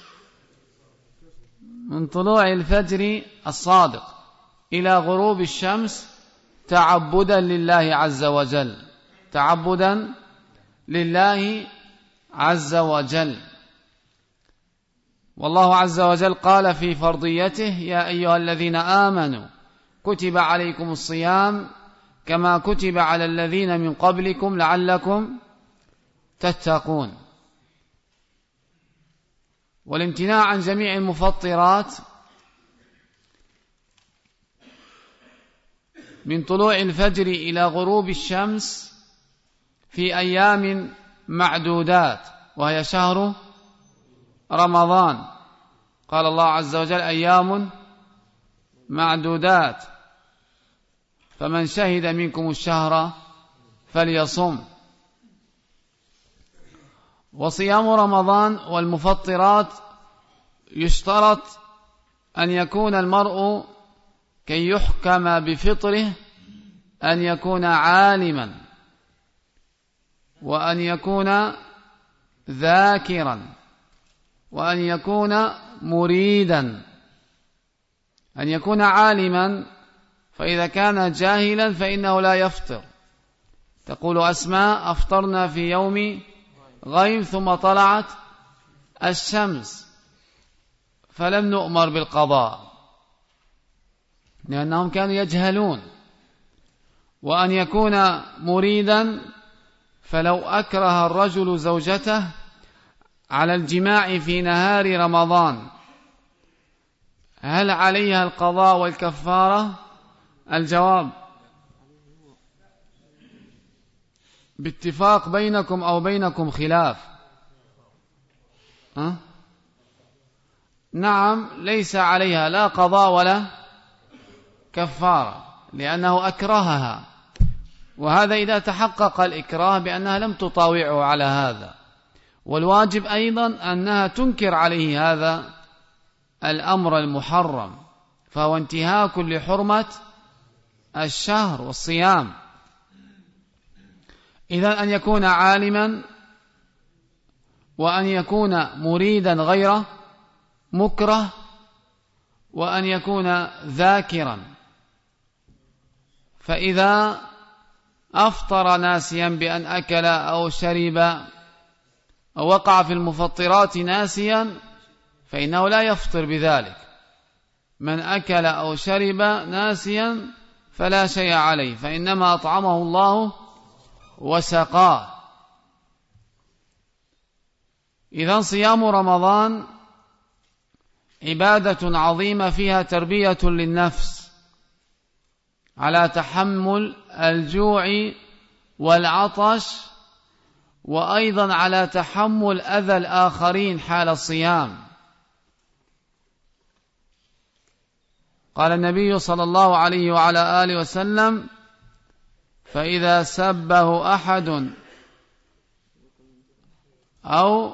من طلوع الفجر الصادق إلى غروب الشمس، تعبدا لله عز وجل. تعبدا لله عز وجل. والله عز وجل قال في فرضيته: يا أيها الذين آمنوا كتب عليكم الصيام كما كتب على الذين من قبلكم لعلكم تتقون. والامتناع عن جميع المفطرات من طلوع الفجر إلى غروب الشمس في أيام معدودات، وهي شهر رمضان. قال الله عز وجل: أيام معدودات فمن شهد منكم الشهر فليصم. وصيام رمضان والمفطرات يشترط أن يكون المرء كي يحكم بفطره أن يكون عالما، وأن يكون ذاكرا، وأن يكون مريدا. أن يكون عالما، فإذا كان جاهلا فإنه لا يفطر. تقول أسماء: أفطرنا في يوم غيم ثم طلعت الشمس فلم نؤمر بالقضاء، لأنهم كانوا يجهلون. وأن يكون مريدا، فلو أكره الرجل زوجته على الجماع في نهار رمضان هل عليها القضاء والكفارة؟ الجواب: باتفاق بينكم أو بينكم خلاف. أه؟ نعم، ليس عليها لا قضاء ولا كفارة، لأنه أكرهها، وهذا إذا تحقق الإكراه بأنها لم تطاوعه على هذا. والواجب أيضا أنها تنكر عليه هذا الأمر المحرم، فهو انتهاك لحرمة الشهر والصيام. إذن أن يكون عالما، وأن يكون مريدا غير مكره، وأن يكون ذاكرا. فإذا أفطر ناسيا بأن أكل أو شرب أو وقع في المفطرات ناسيا فإنه لا يفطر بذلك. من أكل أو شرب ناسيا فلا شيء عليه، فإنما أطعمه الله وسقاه. إذن صيام رمضان عبادة عظيمة فيها تربية للنفس على تحمل الجوع والعطش، وأيضا على تحمل أذى الآخرين حال الصيام. قال النبي صلى الله عليه وعلى آله وسلم: فإذا سبه أحد أو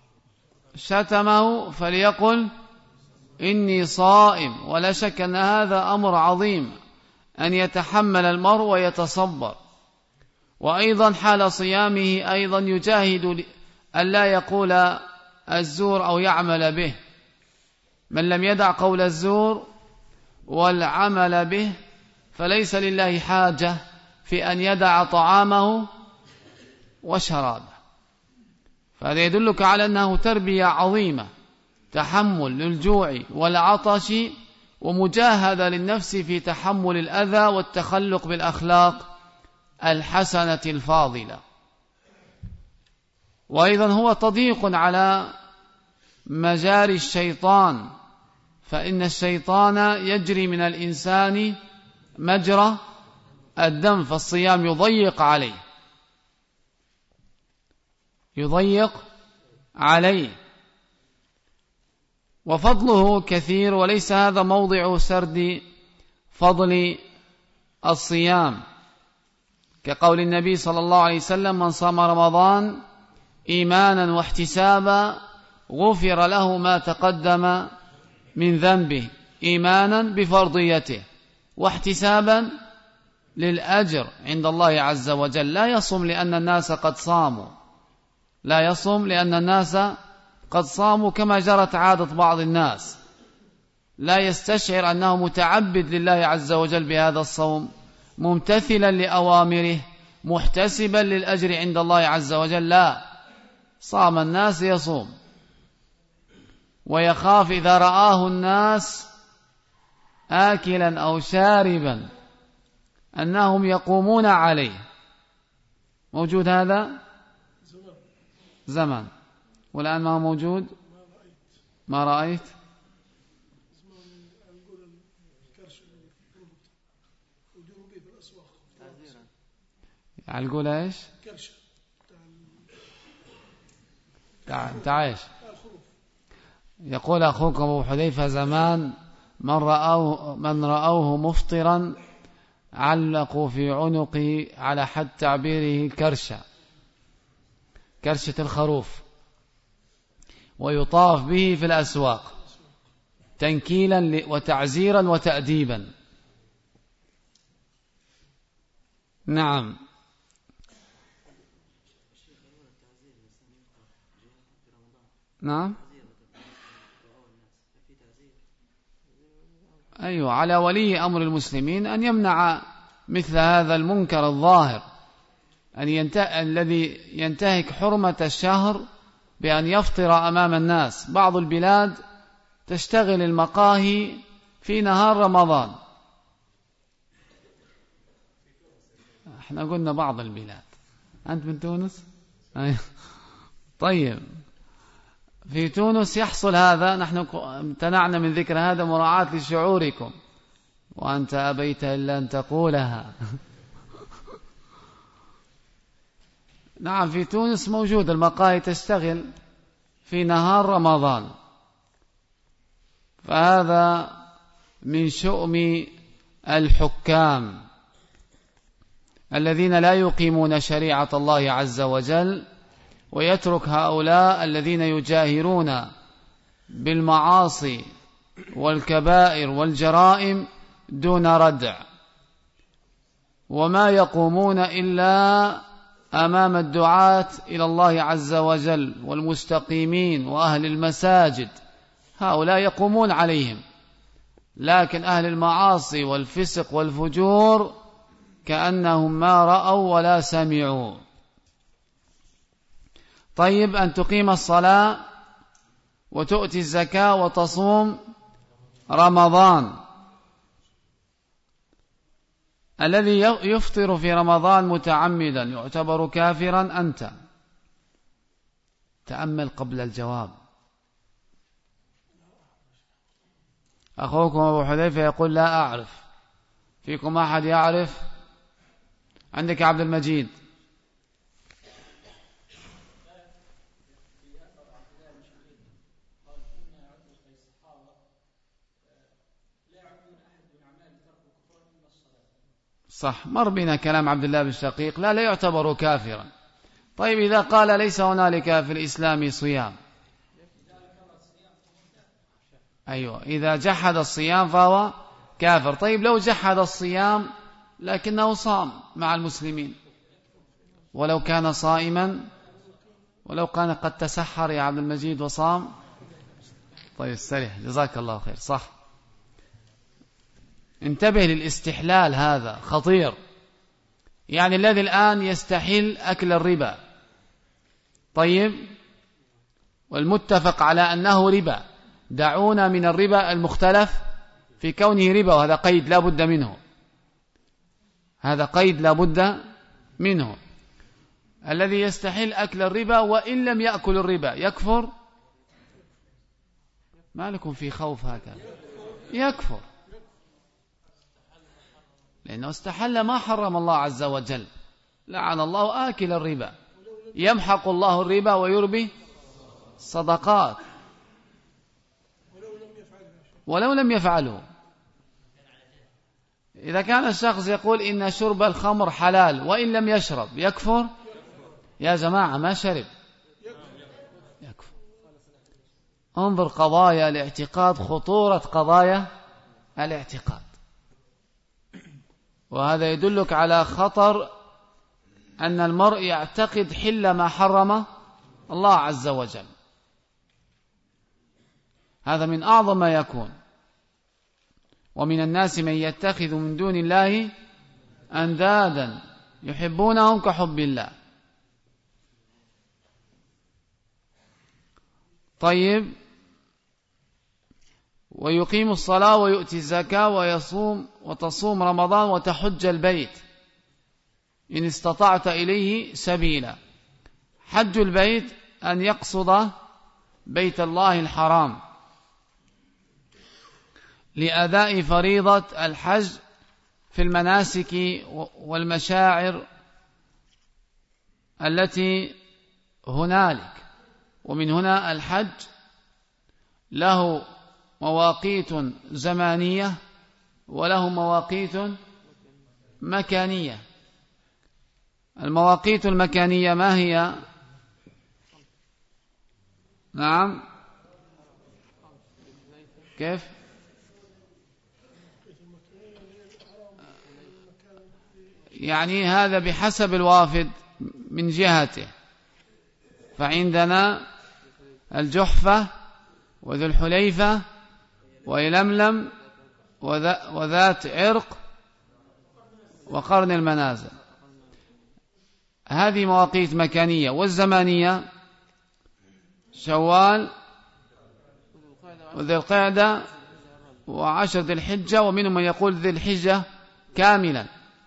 شتمه فليقل إني صائم. ولا شك أن هذا أمر عظيم أن يتحمل المرء ويتصبر. وأيضا حال صيامه أيضا يجاهد أن لا يقول الزور أو يعمل به. من لم يدع قول الزور والعمل به فليس لله حاجة في أن يدع طعامه وشرابه. فهذا يدلك على أنه تربية عظيمة، تحمل للجوع والعطش، ومجاهدة للنفس في تحمل الأذى والتخلق بالأخلاق الحسنة الفاضلة. وأيضا هو تضييق على مجاري الشيطان، فإن الشيطان يجري من الإنسان مجرى الدم، فالصيام يضيق عليه يضيق عليه وفضله كثير، وليس هذا موضع سرد فضل الصيام، كقول النبي صلى الله عليه وسلم: من صام رمضان إيمانا واحتسابا غفر له ما تقدم من ذنبه. إيمانا بفرضيته، واحتسابا للأجر عند الله عز وجل. لا يصوم لأن الناس قد صاموا، لا يصوم لأن الناس قد صاموا كما جرت عادة بعض الناس، لا يستشعر أنه متعبد لله عز وجل بهذا الصوم، ممتثلا لأوامره، محتسبا للأجر عند الله عز وجل، لا، صام الناس يصوم ويخاف إذا رآه الناس آكلا أو شاربا أنهم يقومون عليه. موجود هذا زمن، والآن ما موجود. ما رأيت يعلقوا ايش؟ تعيش. يقول أخوكم أبو حذيفة زمان من رأوه, من رأوه مفطرا علقوا في عنقه على حد تعبيره كرشة، كرشة الخروف، ويطاف به في الأسواق تنكيلا وتعزيرا وتأديبا. نعم. نعم. أيوة، على ولي أمر المسلمين أن يمنع مثل هذا المنكر الظاهر، أن ينته... الذي ينتهك حرمة الشهر بأن يفطر أمام الناس. بعض البلاد تشتغل المقاهي في نهار رمضان. احنا قلنا بعض البلاد، أنت من تونس؟ طيب، في تونس يحصل هذا، نحن امتنعنا من ذكر هذا مراعاة لشعوركم، وأنت أبيت إلا أن تقولها. نعم، في تونس موجود المقاهي تشتغل في نهار رمضان، فهذا من شؤم الحكام الذين لا يقيمون شريعة الله عز وجل، ويترك هؤلاء الذين يجاهرون بالمعاصي والكبائر والجرائم دون ردع، وما يقومون إلا أمام الدعاة إلى الله عز وجل والمستقيمين وأهل المساجد، هؤلاء يقومون عليهم، لكن أهل المعاصي والفسق والفجور كأنهم ما رأوا ولا سمعوا. طيب، أن تقيم الصلاة وتؤتي الزكاة وتصوم رمضان. الذي يفطر في رمضان متعمدا يعتبر كافرا؟ أنت تأمل قبل الجواب. أخوكم أبو حذيفة يقول لا أعرف. فيكم أحد يعرف؟ عندك عبد المجيد. صح، مر بنا كلام عبد الله بن شقيق، لا لا يعتبر كافرا. طيب، إذا قال ليس هنالك في الإسلام صيام، أيوة، إذا جحد الصيام فهو كافر. طيب، لو جحد الصيام لكنه صام مع المسلمين، ولو كان صائما، ولو كان قد تسحر يا عبد المجيد وصام. طيب، استريح، جزاك الله خير. صح، انتبه للاستحلال، هذا خطير. يعني الذي الآن يستحل أكل الربا، طيب، والمتفق على أنه ربا، دعونا من الربا المختلف في كونه ربا، وهذا قيد لا بد منه، هذا قيد لا بد منه. الذي يستحل أكل الربا وإن لم يأكل الربا يكفر؟ ما لكم في خوف هكذا؟ يكفر، لأنه استحل ما حرم الله عز وجل. لعن الله آكل الربا، يمحق الله الربا ويربي الصدقات. ولو لم يفعله، إذا كان الشخص يقول إن شرب الخمر حلال وإن لم يشرب يكفر؟ يا جماعة، ما شرب يكفر. انظر قضايا الاعتقاد، خطورة قضايا الاعتقاد، وهذا يدلك على خطر أن المرء يعتقد حل ما حرم الله عز وجل. هذا من أعظم ما يكون. ومن الناس من يتخذ من دون الله أندادا يحبونهم كحب الله. طيب، ويقيم الصلاة ويؤتي الزكاة ويصوم وتصوم رمضان وتحج البيت إن استطعت إليه سبيلا. حج البيت أن يقصد بيت الله الحرام لأداء فريضة الحج في المناسك والمشاعر التي هنالك. ومن هنا الحج له مواقيت زمانية وله مواقيت مكانية. المواقيت المكانية ما هي؟ نعم، كيف؟ يعني هذا بحسب الوافد من جهته. فعندنا الجحفة وذو الحليفة ويلملم وذات عرق وقرن المنازل، هذه مواقيت مكانية. والزمانية شوال وذي القعدة وعشر ذي الحجة، ومنهم من يقول ذي الحجة كاملا.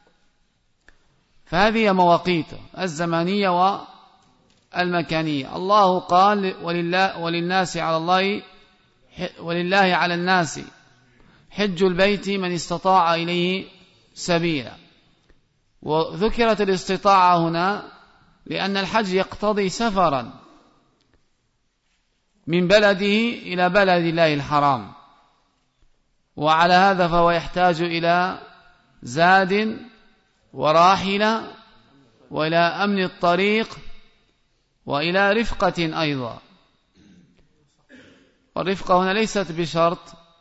فهذه مواقيته الزمانية والمكانية. الله قال ولله وللناس على الله ولله على الناس حج البيت من استطاع إليه سبيلا. وذكرت الاستطاعة هنا لأن الحج يقتضي سفرا من بلده إلى بلد الله الحرام، وعلى هذا فهو يحتاج إلى زاد وراحلة وإلى أمن الطريق وإلى رفقة أيضا. والرفقة هنا ليست بشرط.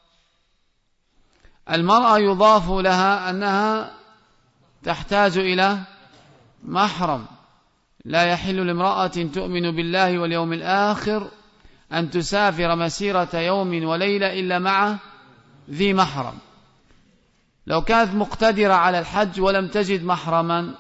المرأة يضاف لها أنها تحتاج إلى محرم. لا يحل لامرأة تؤمن بالله واليوم الآخر أن تسافر مسيرة يوم وليلة إلا مع ذي محرم. لو كانت مقتدرة على الحج ولم تجد محرما،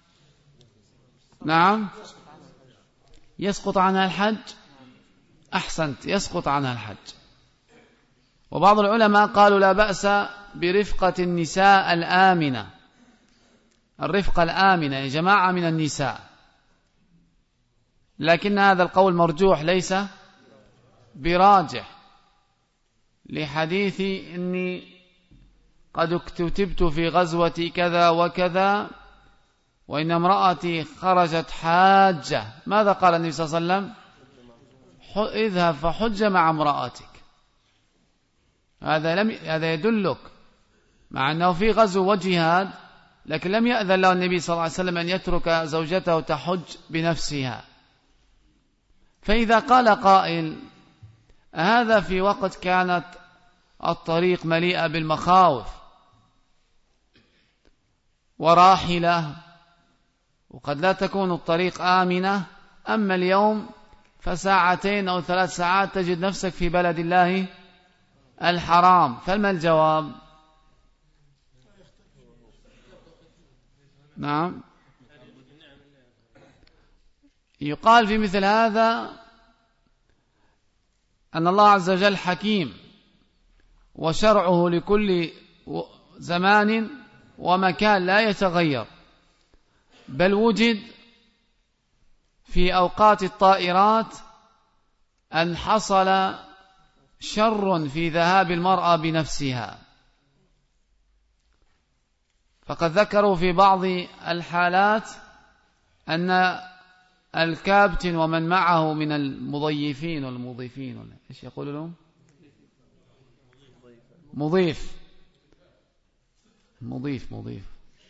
نعم، يسقط عنها الحج. أحسنت، يسقط عنها الحج. وبعض العلماء قالوا لا بأس برفقة النساء الآمنة. الرفقة الآمنة يا جماعة من النساء، لكن هذا القول مرجوح ليس براجح، لحديث إني قد اكتتبت في غزوة كذا وكذا وإن امرأتي خرجت حاجة. ماذا قال النبي صلى الله عليه وسلم؟ اذهب فحج مع امرأتك. هذا لم هذا يدلك، مع أنه في غزو وجهاد، لكن لم يأذن له النبي صلى الله عليه وسلم أن يترك زوجته تحج بنفسها. فإذا قال قائل هذا في وقت كانت الطريق مليئة بالمخاوف وراحلة، وقد لا تكون الطريق آمنة، أما اليوم فساعتين أو ثلاث ساعات تجد نفسك في بلد الله الحرام، فما الجواب؟ نعم، يقال في مثل هذا أن الله عز وجل حكيم، وشرعه لكل زمان ومكان لا يتغير، بل وجد في أوقات الطائرات أن حصل شر في ذهاب المرأة بنفسها. فقد ذكروا في بعض الحالات أن الكابتن ومن معه من المضيفين والمضيفين، إيش يقول لهم؟ مضيف مضيف مضيف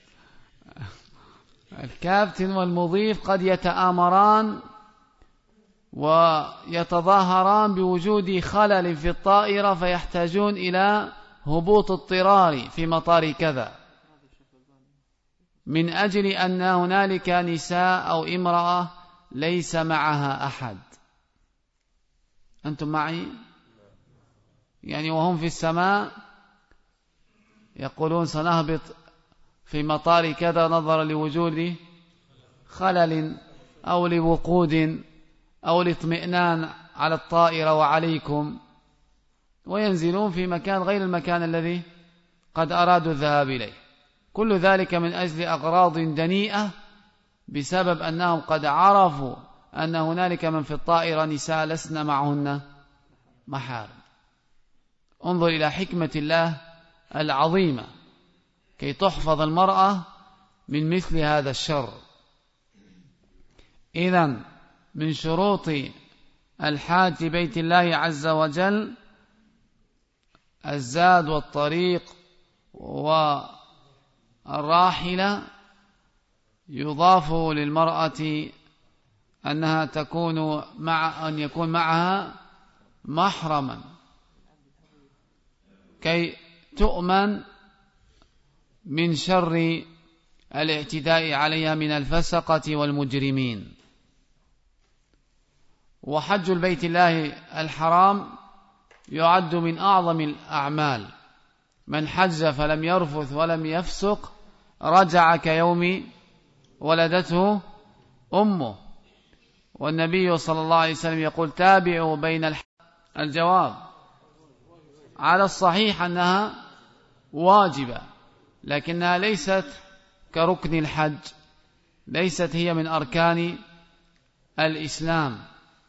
الكابتن والمضيف قد يتآمران ويتظاهران بوجود خلل في الطائرة، فيحتاجون إلى هبوط اضطراري في مطار كذا، من أجل أن هنالك نساء أو امرأة ليس معها أحد. أنتم معي؟ يعني وهم في السماء يقولون سنهبط في مطار كذا نظرا لوجود خلل أو لوقود أو لاطمئنان على الطائرة وعليكم، وينزلون في مكان غير المكان الذي قد أرادوا الذهاب إليه. كل ذلك من أجل أغراض دنيئة، بسبب أنهم قد عرفوا أن هنالك من في الطائرة نساء لسن معهن محارم. انظر إلى حكمة الله العظيمة كي تحفظ المرأة من مثل هذا الشر. إذن من شروط الحاج لبيت الله عز وجل الزاد والطريق والراحلة، يضاف للمرأة أنها تكون مع أن يكون معها محرما كي تؤمن من شر الاعتداء عليها من الفسقة والمجرمين. وحج البيت الله الحرام يعد من أعظم الأعمال. من حج فلم يرفث ولم يفسق رجع كيوم ولدته أمه. والنبي صلى الله عليه وسلم يقول تابعوا بين الحج. الجواب على الصحيح أنها واجبة، لكنها ليست كركن الحج، ليست هي من أركان الإسلام.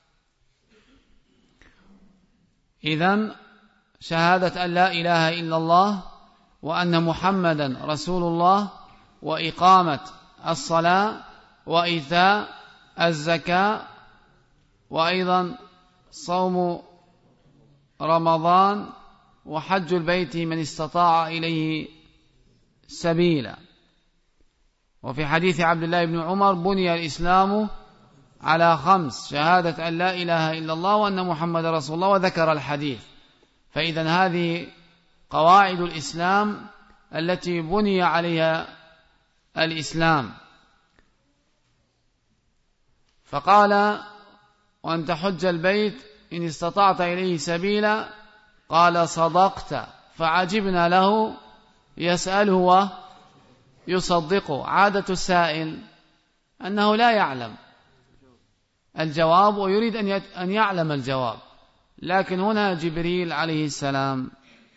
إذن شهادة أن لا إله إلا الله وأن محمدا رسول الله، وإقامة الصلاة، وإيتاء الزكاة، وأيضا صوم رمضان، وحج البيت من استطاع إليه سبيلا. وفي حديث عبد الله بن عمر بني الإسلام على خمس: شهادة أن لا إله إلا الله وأن محمد رسول الله، وذكر الحديث. فإذا هذه قواعد الإسلام التي بني عليها الإسلام. فقال وأن تحج البيت إن استطعت إليه سبيلا، قال صدقت، فعجبنا له يسأله ويصدقه. عادة السائل أنه لا يعلم الجواب ويريد أن يعلم الجواب، لكن هنا جبريل عليه السلام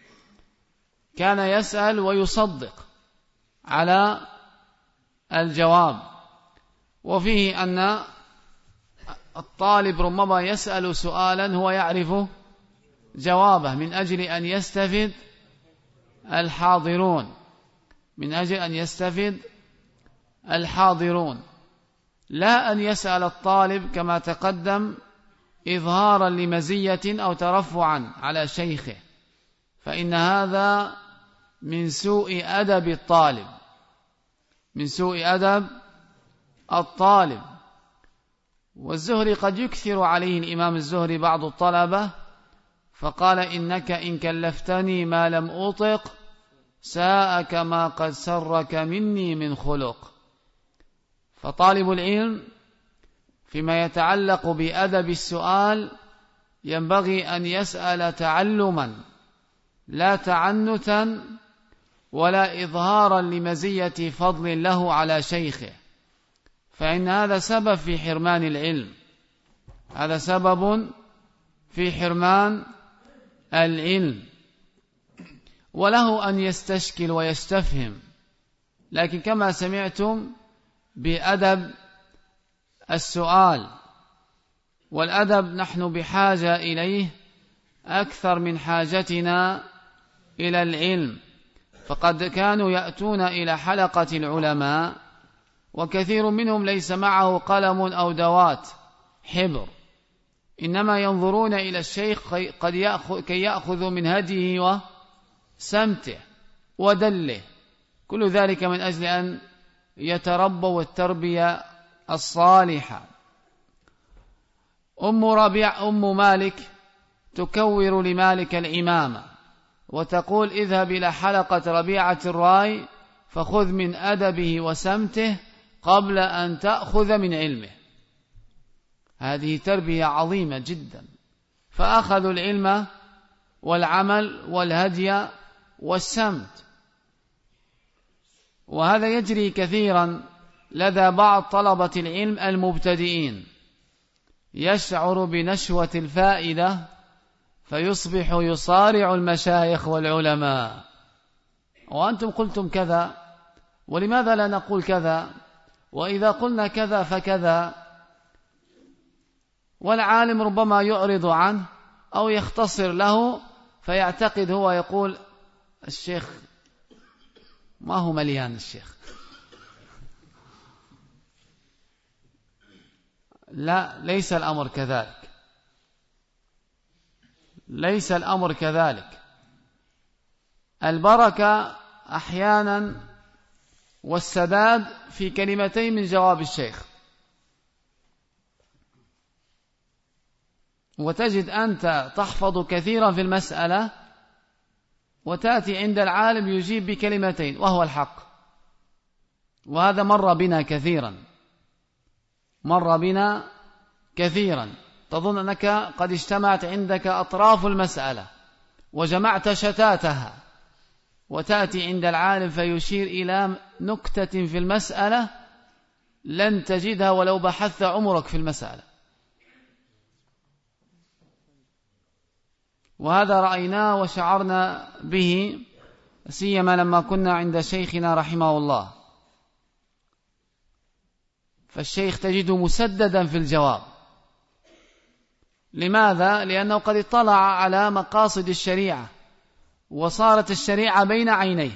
كان يسأل ويصدق على الجواب. وفيه أن الطالب ربما يسأل سؤالا هو يعرف جوابه من أجل أن يستفيد الحاضرون، من أجل أن يستفيد الحاضرون، لا أن يسأل الطالب كما تقدم إظهارا لمزية أو ترفعا على شيخه، فإن هذا من سوء أدب الطالب، من سوء أدب الطالب. والزهري قد يكثر عليه الإمام الزهري بعض الطلبة، فقال إنك إن كلفتني ما لم أطق ساءك ما قد سرك مني من خلق. فطالب العلم فيما يتعلق بأدب السؤال ينبغي أن يسأل تعلما لا تعنتا ولا إظهارا لمزية فضل له على شيخه، فإن هذا سبب في حرمان العلم، هذا سبب في حرمان العلم. وله أن يستشكل ويستفهم، لكن كما سمعتم بأدب السؤال، والأدب نحن بحاجة إليه أكثر من حاجتنا إلى العلم. فقد كانوا يأتون إلى حلقة العلماء وكثير منهم ليس معه قلم أو دوات حبر، إنما ينظرون إلى الشيخ قد يأخذ كي يأخذوا من هديه وسمته ودله، كل ذلك من أجل أن يتربوا التربية الصالحة. أم ربيع أم مالك تكور لمالك الإمامة وتقول اذهب إلى حلقة ربيعة الرأي فخذ من أدبه وسمته قبل أن تأخذ من علمه. هذه تربية عظيمة جدا. فأخذوا العلم والعمل والهدي والسمت. وهذا يجري كثيرا لدى بعض طلبة العلم المبتدئين، يشعر بنشوة الفائدة فيصبح يصارع المشايخ والعلماء، وأنتم قلتم كذا ولماذا لا نقول كذا، وإذا قلنا كذا فكذا، والعالم ربما يعرض عنه أو يختصر له فيعتقد هو يقول الشيخ ما هو مليان الشيخ. لا، ليس الأمر كذلك، ليس الأمر كذلك. البركة أحيانا والسداد في كلمتين من جواب الشيخ، وتجد أنت تحفظ كثيرا في المسألة وتأتي عند العالم يجيب بكلمتين وهو الحق. وهذا مر بنا كثيرا، مر بنا كثيرا. تظن أنك قد اجتمعت عندك أطراف المسألة وجمعت شتاتها، وتأتي عند العالم فيشير إلى نكتة في المسألة لن تجدها ولو بحثت عمرك في المسألة. وهذا رأيناه وشعرنا به سيما لما كنا عند شيخنا رحمه الله، فالشيخ تجده مسددا في الجواب. لماذا؟ لأنه قد اطلع على مقاصد الشريعة وصارت الشريعة بين عينيه.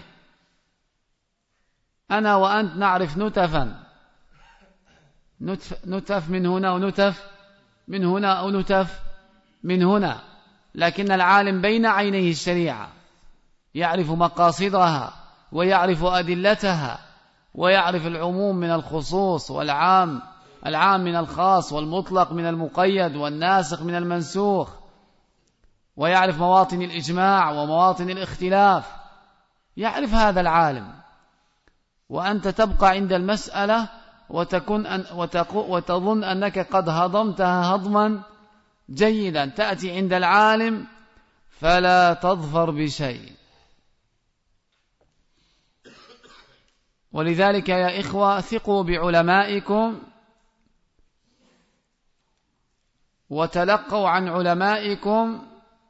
أنا وأنت نعرف نتفا، نتف, نتف من هنا ونتف من هنا أو نتف من هنا، لكن العالم بين عينيه الشريعة، يعرف مقاصدها ويعرف أدلتها ويعرف العموم من الخصوص والعام، العام من الخاص والمطلق من المقيد والناسخ من المنسوخ، ويعرف مواطن الإجماع ومواطن الاختلاف، يعرف هذا العالم. وأنت تبقى عند المسألة وتكون أن وتظن أنك قد هضمتها هضما جيدا، تأتي عند العالم فلا تظفر بشيء. ولذلك يا إخوة ثقوا بعلمائكم وتلقوا عن علمائكم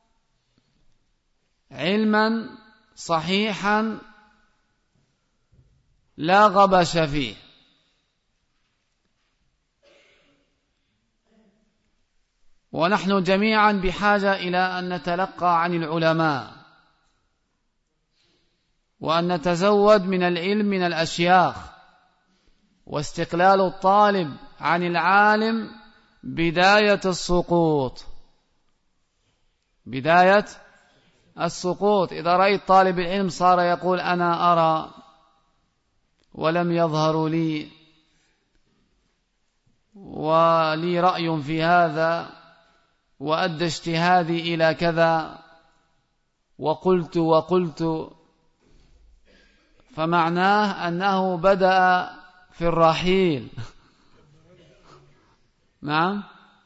علما صحيحا لا غبش فيه. ونحن جميعا بحاجة إلى أن نتلقى عن العلماء وأن نتزود من العلم من الأشياخ. واستقلال الطالب عن العالم بداية السقوط، بداية السقوط. إذا رأيت طالب العلم صار يقول أنا أرى ولم يظهر لي ولي رأي في هذا وأدى اجتهادي إلى كذا وقلت وقلت، فمعناه أنه بدأ في الرحيل. نعم،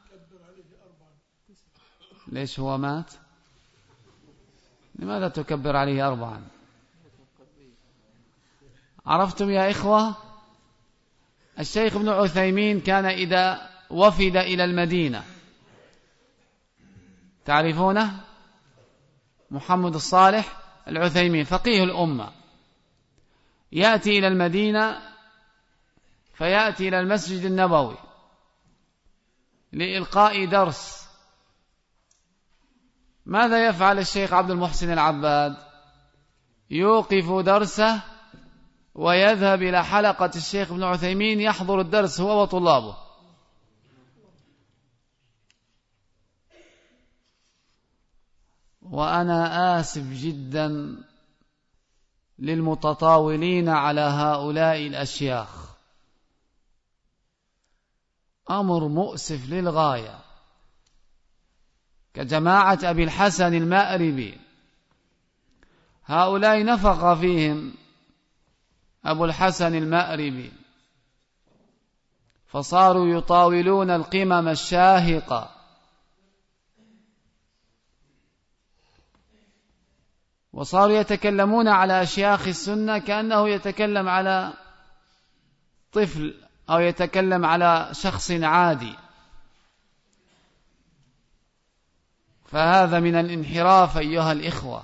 ليش هو مات؟ لماذا تكبر عليه أربعا؟ عرفتم يا إخوة؟ الشيخ ابن عثيمين كان إذا وفد إلى المدينة، تعرفونه؟ محمد الصالح العثيمين فقيه الأمة، يأتي إلى المدينة فيأتي إلى المسجد النبوي لإلقاء درس. ماذا يفعل الشيخ عبد المحسن العباد؟ يوقف درسه ويذهب إلى حلقة الشيخ ابن عثيمين يحضر الدرس هو وطلابه. وأنا آسف جدا للمتطاولين على هؤلاء الأشياخ، أمر مؤسف للغاية، كجماعة أبي الحسن المأربي، هؤلاء نفخ فيهم أبو الحسن المأربي فصاروا يطاولون القمم الشاهقة. وصاروا يتكلمون على أشياخ السنة كأنه يتكلم على طفل أو يتكلم على شخص عادي. فهذا من الانحراف أيها الإخوة.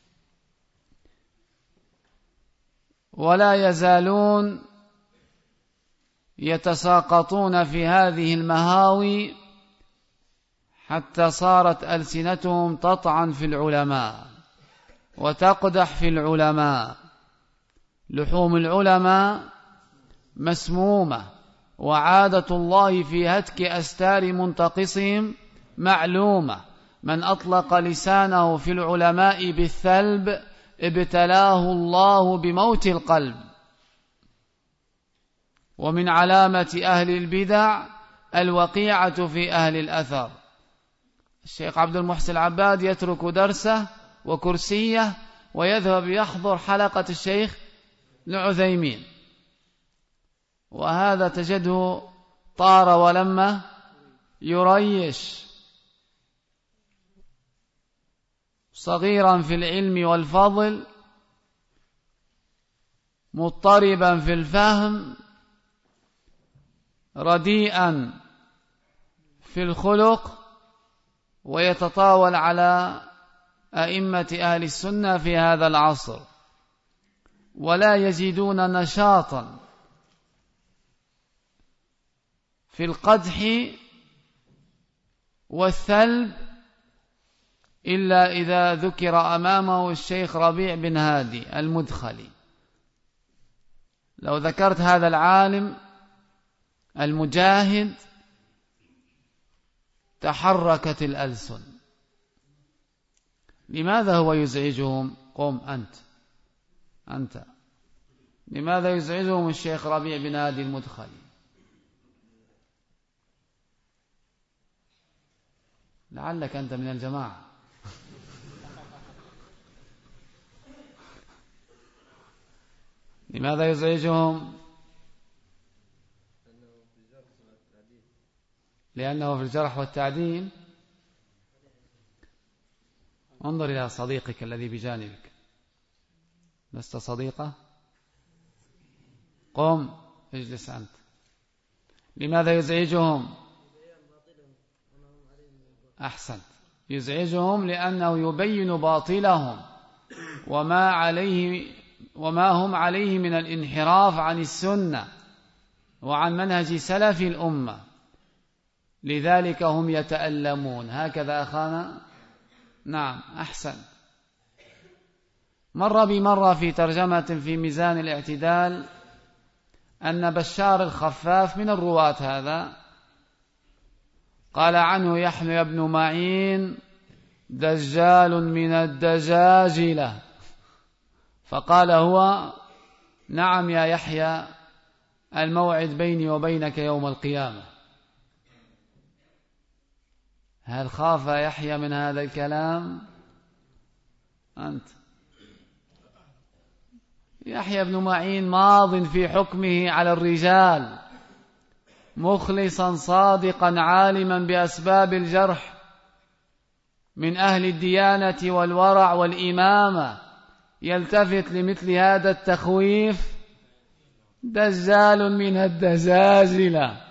ولا يزالون يتساقطون في هذه المهاوي حتى صارت ألسنتهم تطعن في العلماء وتقدح في العلماء. لحوم العلماء مسمومة، وعادة الله في هتك أستار منتقصهم معلومة. من أطلق لسانه في العلماء بالثلب ابتلاه الله بموت القلب. ومن علامة أهل البدع الوقيعة في أهل الأثر. الشيخ عبد المحسن العباد يترك درسه وكرسيه ويذهب يحضر حلقة الشيخ ابن عثيمين، وهذا تجده طار ولما يريش، صغيرا في العلم والفضل، مضطربا في الفهم، رديئا في الخلق، ويتطاول على أئمة أهل السنة في هذا العصر، ولا يزيدون نشاطا في القدح والثلب إلا إذا ذكر أمامه الشيخ ربيع بن هادي المدخلي. لو ذكرت هذا العالم المجاهد تحركت الألسن. لماذا هو يزعجهم؟ قم أنت أنت لماذا يزعجهم الشيخ ربيع بن هادي المدخلي؟ لعلك أنت من الجماعة. لماذا يزعجهم؟ لأنه في الجرح والتعديل. انظر إلى صديقك الذي بجانبك. لست صديقه؟ قم اجلس أنت. لماذا يزعجهم؟ أحسنت. يزعجهم لأنه يبين باطلهم وما عليه وما هم عليه من الانحراف عن السنة وعن منهج سلف الأمة، لذلك هم يتألمون. هكذا أخانا؟ نعم أحسن. مر بمرة في ترجمة في ميزان الاعتدال أن بشار الخفاف من الرواة هذا قال عنه يحيى بن معين دجال من الدجاجلة، فقال هو نعم يا يحيى الموعد بيني وبينك يوم القيامة. هل خاف يحيى من هذا الكلام؟ أنت يحيى بن معين ماض في حكمه على الرجال، مخلصا صادقا عالما بأسباب الجرح، من أهل الديانة والورع والإمامة، يلتفت لمثل هذا التخويف؟ دجال من الدجاجلة.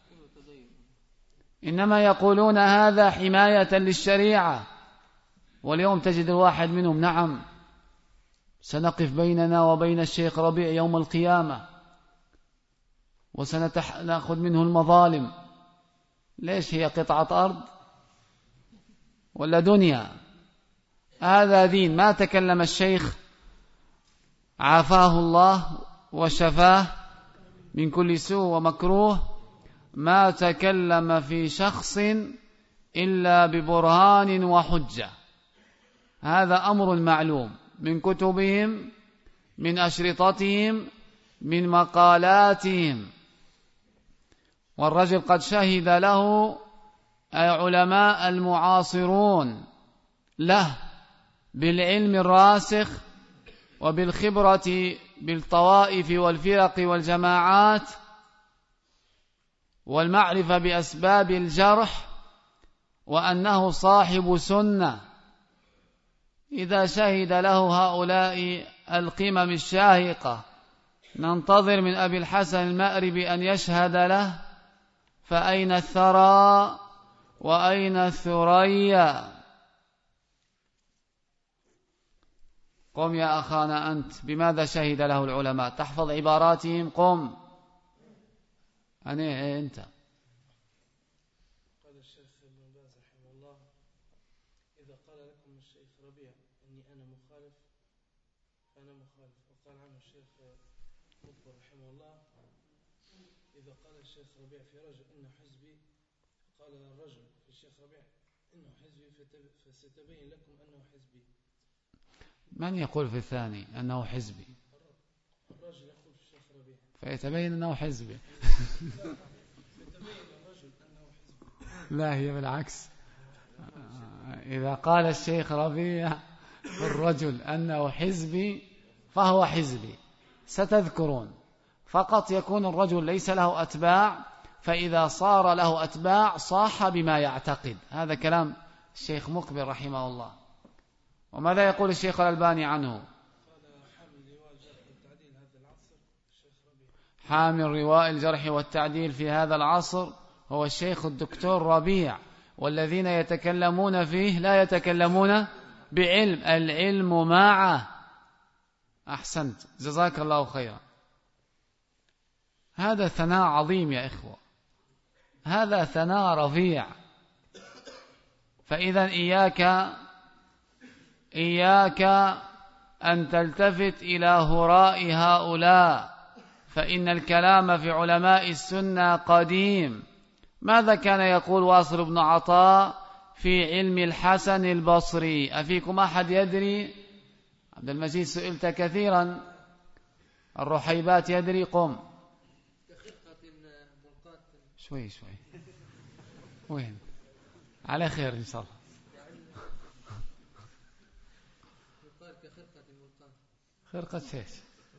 إنما يقولون هذا حماية للشريعة. واليوم تجد الواحد منهم نعم سنقف بيننا وبين الشيخ ربيع يوم القيامة وسنأخذ منه المظالم. ليش؟ هي قطعة أرض ولا دنيا؟ هذا دين. ما تكلم الشيخ عافاه الله وشفاه من كل سوء ومكروه، ما تكلم في شخص إلا ببرهان وحجة. هذا أمر معلوم من كتبهم، من أشرطتهم، من مقالاتهم. والرجل قد شهد له علماء المعاصرون له بالعلم الراسخ وبالخبرة بالطوائف والفرق والجماعات والمعرفة بأسباب الجرح، وأنه صاحب سنة إذا شهد له هؤلاء القمم الشاهقة ننتظر من أبي الحسن المأربي أن يشهد له، فأين الثرى وأين الثريا؟ قم يا أخانا أنت، بماذا شهد له العلماء؟ تحفظ عباراتهم، قم. أنا أنت. قال الشيخ ابن باز رحمه الله: إذا قال لكم الشيخ ربيع إني أنا مخالف فأنا مخالف. وقال عنه الشيخ مقبل رحمه الله: إذا قال الشيخ ربيع في رجل إنه حزبي، قال الرجل في الشيخ ربيع إنه حزبي فستبين لكم أنه حزبي. من يقول في الثاني أنه حزبي؟ الرجل يقول في الشيخ ربيع فيتبين أنه حزبي. فيتبين الرجل أنه حزبي. لا، هي بالعكس. إذا قال الشيخ ربيع في الرجل أنه حزبي فهو حزبي. ستذكرون فقط يكون الرجل ليس له أتباع، فإذا صار له أتباع صاح بما يعتقد. هذا كلام الشيخ مقبل رحمه الله. وماذا يقول الشيخ الألباني عنه؟ حامل رواء الجرح والتعديل في هذا العصر هو الشيخ الدكتور ربيع، والذين يتكلمون فيه لا يتكلمون بعلم، العلم معه. أحسنت، جزاك الله خيرا. هذا ثناء عظيم يا إخوة، هذا ثناء رفيع. فإذا إياك إياك أن تلتفت إلى هراء هؤلاء، فإن الكلام في علماء السنة قديم. ماذا كان يقول واصل بن عطاء في علم الحسن البصري؟ أفيكم أحد يدري؟ عبد المجيد سئلت كثيرا. الرحيبات يدري؟ قم. شوي شوي، وين؟ على خير إن شاء الله. خرقة ايش؟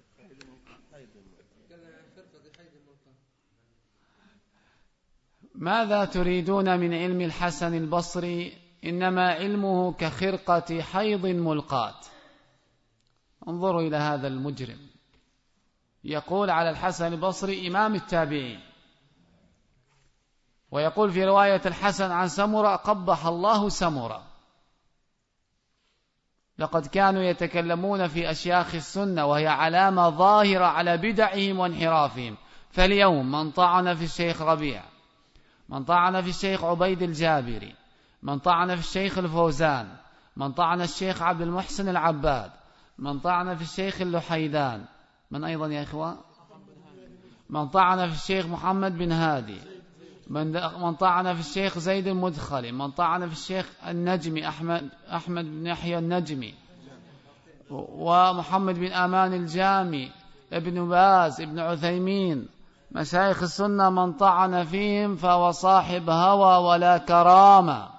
ماذا تريدون من علم الحسن البصري؟ إنما علمه كخرقة حيض ملقاة. انظروا إلى هذا المجرم يقول على الحسن البصري إمام التابعين، ويقول في رواية الحسن عن سمرة: قبح الله سمرة. لقد كانوا يتكلمون في أشياخ السنة وهي علامة ظاهرة على بدعهم وانحرافهم. فاليوم من طعن في الشيخ ربيع، من طعن في الشيخ عبيد الجابري، من طعن في الشيخ الفوزان، من طعن الشيخ عبد المحسن العباد، من طعن في الشيخ اللحيدان، من أيضا يا إخوة؟ من طعن في الشيخ محمد بن هادي، من طعن في الشيخ زيد المدخلي، من طعن في الشيخ النجمي أحمد, أحمد بن يحيى النجمي، ومحمد بن آمان الجامي، ابن باز، ابن عثيمين. مشايخ السنة من طعن فيهم فهو صاحب هوى ولا كرامة،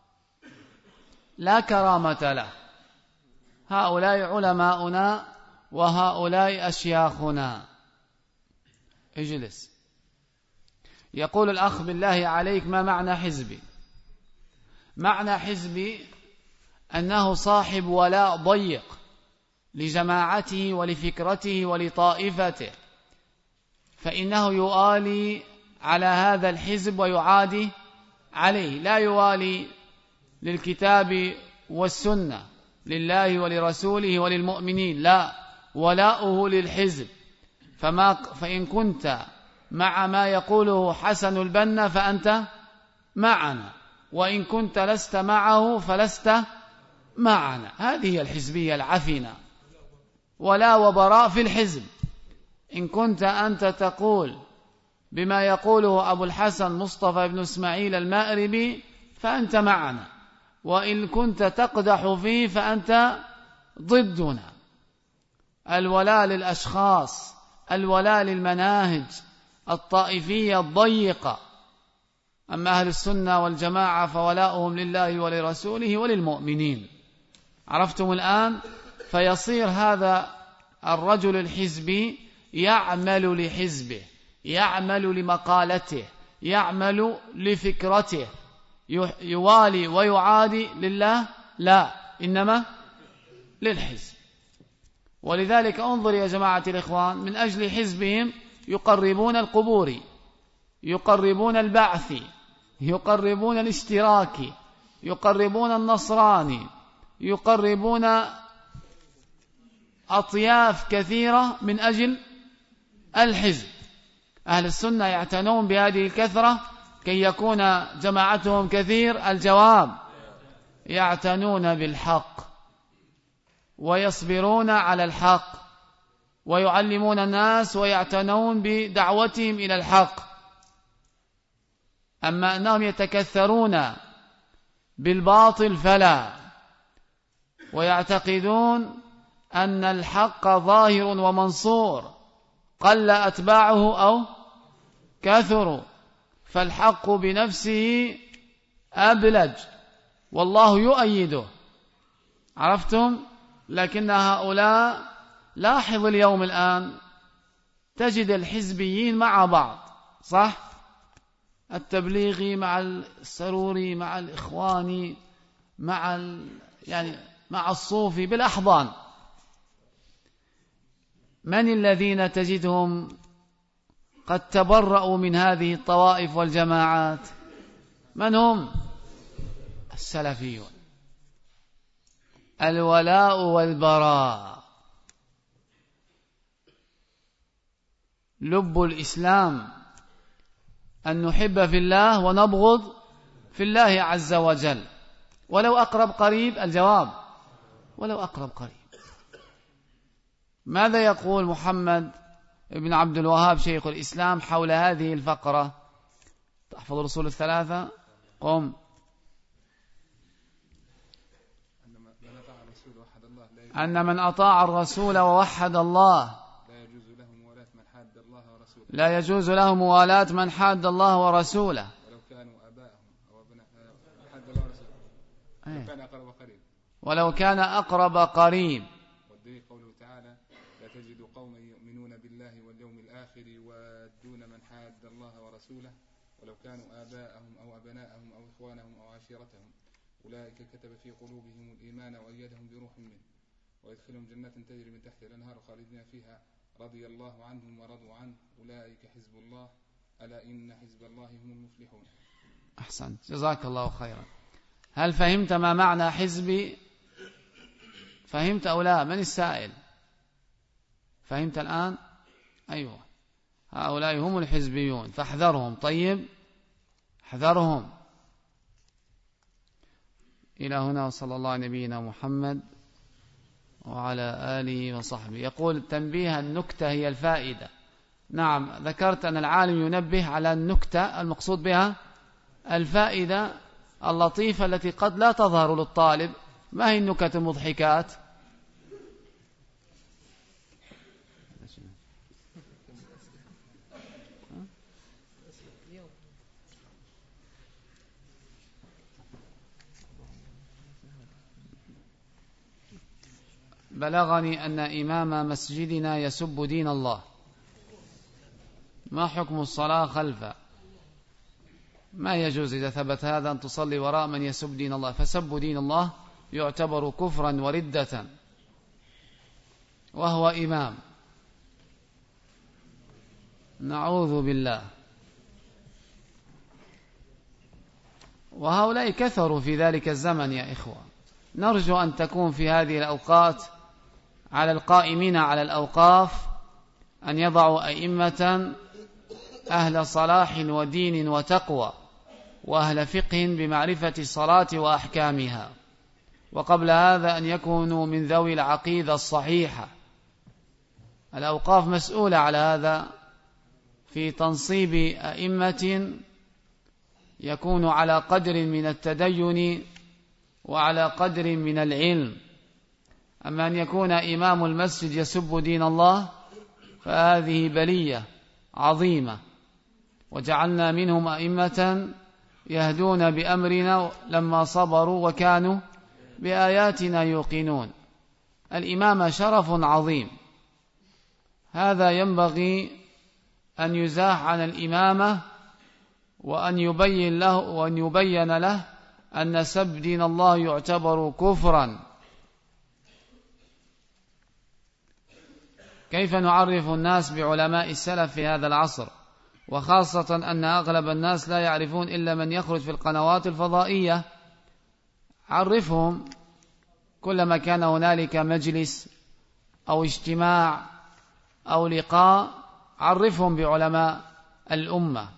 لا كرامة له. هؤلاء علماؤنا وهؤلاء أشياخنا. اجلس. يقول الأخ: بالله عليك ما معنى حزبي؟ معنى حزبي أنه صاحب ولاء ضيق لجماعته ولفكرته ولطائفته، فإنه يوالي على هذا الحزب ويعادي عليه، لا يوالي للكتاب والسنة لله ولرسوله وللمؤمنين، لا، ولاؤه للحزب. فما فإن كنت مع ما يقوله حسن البنا فأنت معنا، وإن كنت لست معه فلست معنا. هذه هي الحزبية العفنة، ولا وبراء في الحزب. إن كنت أنت تقول بما يقوله أبو الحسن مصطفى بن اسماعيل المأربي فأنت معنا، وإن كنت تقدح فيه فأنت ضدنا. الولاء للأشخاص، الولاء للمناهج الطائفية الضيقة. أما أهل السنة والجماعة فولاؤهم لله ولرسوله وللمؤمنين. عرفتم الآن؟ فيصير هذا الرجل الحزبي يعمل لحزبه، يعمل لمقالته، يعمل لفكرته، يوالي ويعادي لله؟ لا، إنما للحزب. ولذلك انظر يا جماعة الإخوان، من أجل حزبهم يقربون القبور، يقربون البعث، يقربون الاشتراك، يقربون النصراني، يقربون أطياف كثيرة من أجل الحزب. أهل السنة يعتنون بهذه الكثرة كي يكون جماعتهم كثير. الجواب: يعتنون بالحق ويصبرون على الحق ويعلمون الناس ويعتنون بدعوتهم إلى الحق. أما أنهم يتكثرون بالباطل فلا، ويعتقدون أن الحق ظاهر ومنصور، قل أتباعه أو كثروا، فالحق بنفسه أبلج والله يؤيده. عرفتم؟ لكن هؤلاء، لاحظ اليوم الآن تجد الحزبيين مع بعض، صح؟ التبليغي مع السروري مع الإخواني مع ال... يعني مع الصوفي بالأحضان. من الذين تجدهم قد تبرأوا من هذه الطوائف والجماعات؟ من هم؟ السلفيون. الولاء والبراء لب الإسلام، أن نحب في الله ونبغض في الله عز وجل، ولو أقرب قريب. الجواب: ولو أقرب قريب. ماذا يقول محمد بن عبد الوهاب شيخ الإسلام حول هذه الفقرة؟ تحفظ الرسول الثلاثة. قم. أن من أطاع الرسول ووحد الله لا يجوز له موالاة من حاد الله ورسوله ولو كانوا آباءهم أو أبناءهم حاد الله ورسوله ولو كان أقرب قريب ولو كان أقرب قريب. والدليل قوله تعالى: لا تجد قوما يؤمنون بالله واليوم الآخر يوادون من حاد الله ورسوله ولو كانوا آباءهم أو أبناءهم أو إخوانهم أو عشيرتهم أولئك كتب في قلوبهم الإيمان وأيدهم بروح منه ويدخلهم جنات تجري من تحتها الأنهار خالدين فيها رضي الله عنهم ورضوا عنه أولئك حزب الله ألا إن حزب الله هم المفلحون. أحسنت، جزاك الله خيرا. هل فهمت ما معنى حزبي؟ فهمت أو لا؟ من السائل؟ فهمت الآن؟ أيوة، هؤلاء هم الحزبيون، فاحذرهم. طيب، احذرهم. إلى هنا، وصلى الله على نبينا محمد وعلى آله وصحبه. يقول: تنبيه النكتة هي الفائدة. نعم، ذكرت أن العالم ينبه على النكتة، المقصود بها الفائدة اللطيفة التي قد لا تظهر للطالب. ما هي النكت المضحكات؟ بلغني أن إمام مسجدنا يسب دين الله، ما حكم الصلاة خلفه؟ ما يجوز إذا ثبت هذا أن تصلي وراء من يسب دين الله، فسب دين الله يعتبر كفرا وردة وهو إمام. نعوذ بالله. وهؤلاء كثروا في ذلك الزمن يا إخوة. نرجو أن تكون في هذه الأوقات على القائمين على الأوقاف أن يضعوا أئمة أهل صلاح ودين وتقوى وأهل فقه بمعرفة الصلاة وأحكامها، وقبل هذا أن يكونوا من ذوي العقيدة الصحيحة. الأوقاف مسؤولة على هذا في تنصيب أئمة يكون على قدر من التدين وعلى قدر من العلم. أما أن يكون إمام المسجد يسب دين الله فهذه بلية عظيمة، وجعلنا منهم أئمة يهدون بأمرنا لما صبروا وكانوا بآياتنا يوقنون. الإمامة شرف عظيم، هذا ينبغي أن يزاح عن الإمامة وأن يبين له وأن يبين له أن سب دين الله يعتبر كفرا كيف نعرف الناس بعلماء السلف في هذا العصر، وخاصة أن أغلب الناس لا يعرفون إلا من يخرج في القنوات الفضائية؟ عرفهم كلما كان هنالك مجلس أو اجتماع أو لقاء، عرفهم بعلماء الأمة.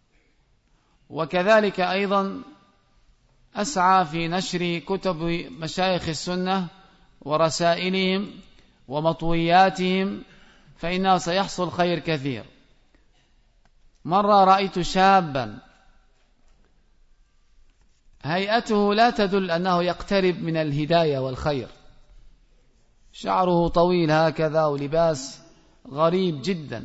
وكذلك أيضا أسعى في نشر كتب مشايخ السنة ورسائلهم ومطوياتهم، فإنه سيحصل خير كثير. مرة رأيت شابا هيئته لا تدل أنه يقترب من الهداية والخير، شعره طويل هكذا ولباس غريب جدا،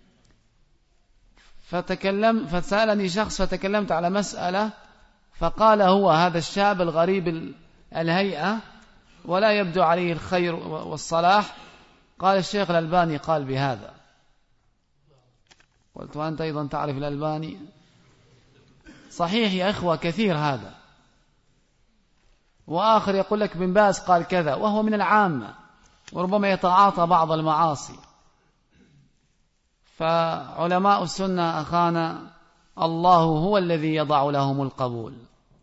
فتكلم فسألني شخص فتكلمت على مسألة، فقال هو هذا الشاب الغريب الهيئة ولا يبدو عليه الخير والصلاح، قال الشيخ الألباني قال بهذا. قلت وأنت أيضا تعرف الألباني؟ صحيح يا إخوة كثير هذا. وآخر يقول لك بن باز قال كذا وهو من العامة وربما يتعاطى بعض المعاصي. فعلماء السنة أخانا الله هو الذي يضع لهم القبول.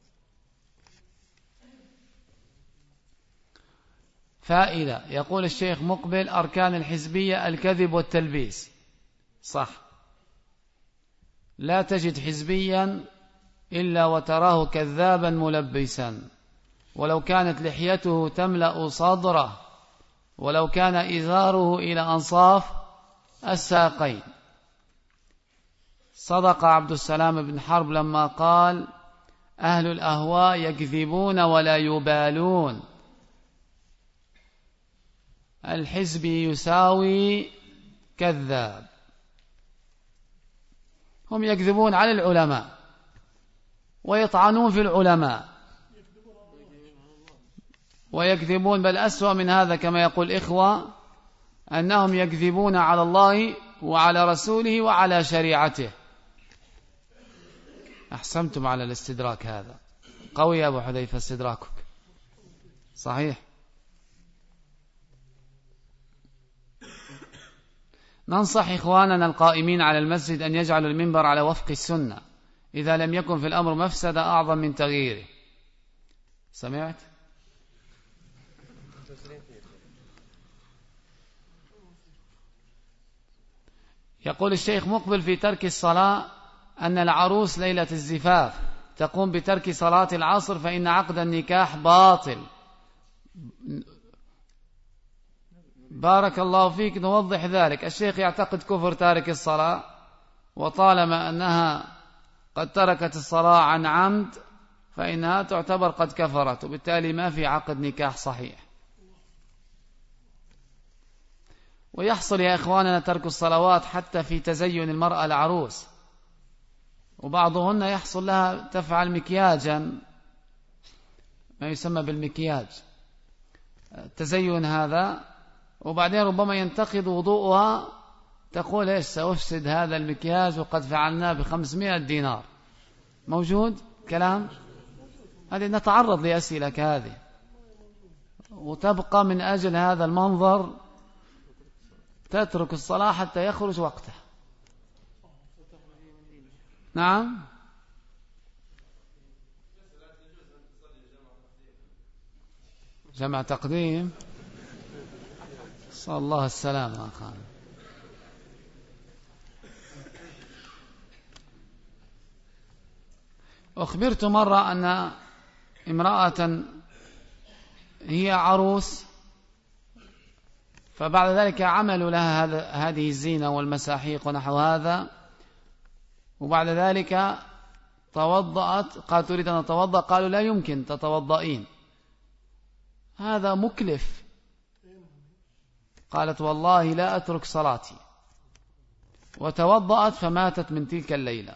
فائدة. يقول الشيخ مقبل أركان الحزبية الكذب والتلبيس. صح، لا تجد حزبيا إلا وتراه كذابا ملبسا، ولو كانت لحيته تملأ صدره، ولو كان إزاره إلى أنصاف الساقين. صدق عبد السلام بن حرب لما قال أهل الأهواء يكذبون ولا يبالون، الحزبي يساوي كذاب. هم يكذبون على العلماء ويطعنون في العلماء ويكذبون، بل أسوأ من هذا كما يقول إخوة أنهم يكذبون على الله وعلى رسوله وعلى شريعته. أحسنتم على الاستدراك، هذا قوي يا أبو حذيفة استدراكك صحيح. ننصح إخواننا القائمين على المسجد أن يجعلوا المنبر على وفق السنة إذا لم يكن في الأمر مفسدة أعظم من تغييره. سمعت؟ يقول الشيخ مقبل في ترك الصلاة أن العروس ليلة الزفاف تقوم بترك صلاة العصر فإن عقد النكاح باطل. بارك الله فيك، نوضح ذلك. الشيخ يعتقد كفر تارك الصلاة، وطالما أنها قد تركت الصلاة عن عمد فإنها تعتبر قد كفرت، وبالتالي ما في عقد نكاح صحيح. ويحصل يا إخواننا ترك الصلوات حتى في تزين المرأة العروس، وبعضهن يحصل لها تفعل مكياجا، ما يسمى بالمكياج، التزين هذا، وبعدين ربما ينتقد وضوءها، تقول إيش سأفسد هذا المكياج وقد فعلناه بخمسمائة دينار. موجود كلام هذه، نتعرض لأسئلة كهذه، وتبقى من أجل هذا المنظر تترك الصلاة حتى يخرج وقته. نعم، جمع تقديم، صلى الله السلامة أخانا. أخبرت مرة أن امرأة هي عروس، فبعد ذلك عملوا لها هذه الزينة والمساحيق ونحو هذا، وبعد ذلك توضأت، قالت تريد أن أتوضأ، قالوا لا يمكن تتوضئين، هذا مكلف. قالت والله لا أترك صلاتي، وتوضأت فماتت من تلك الليلة.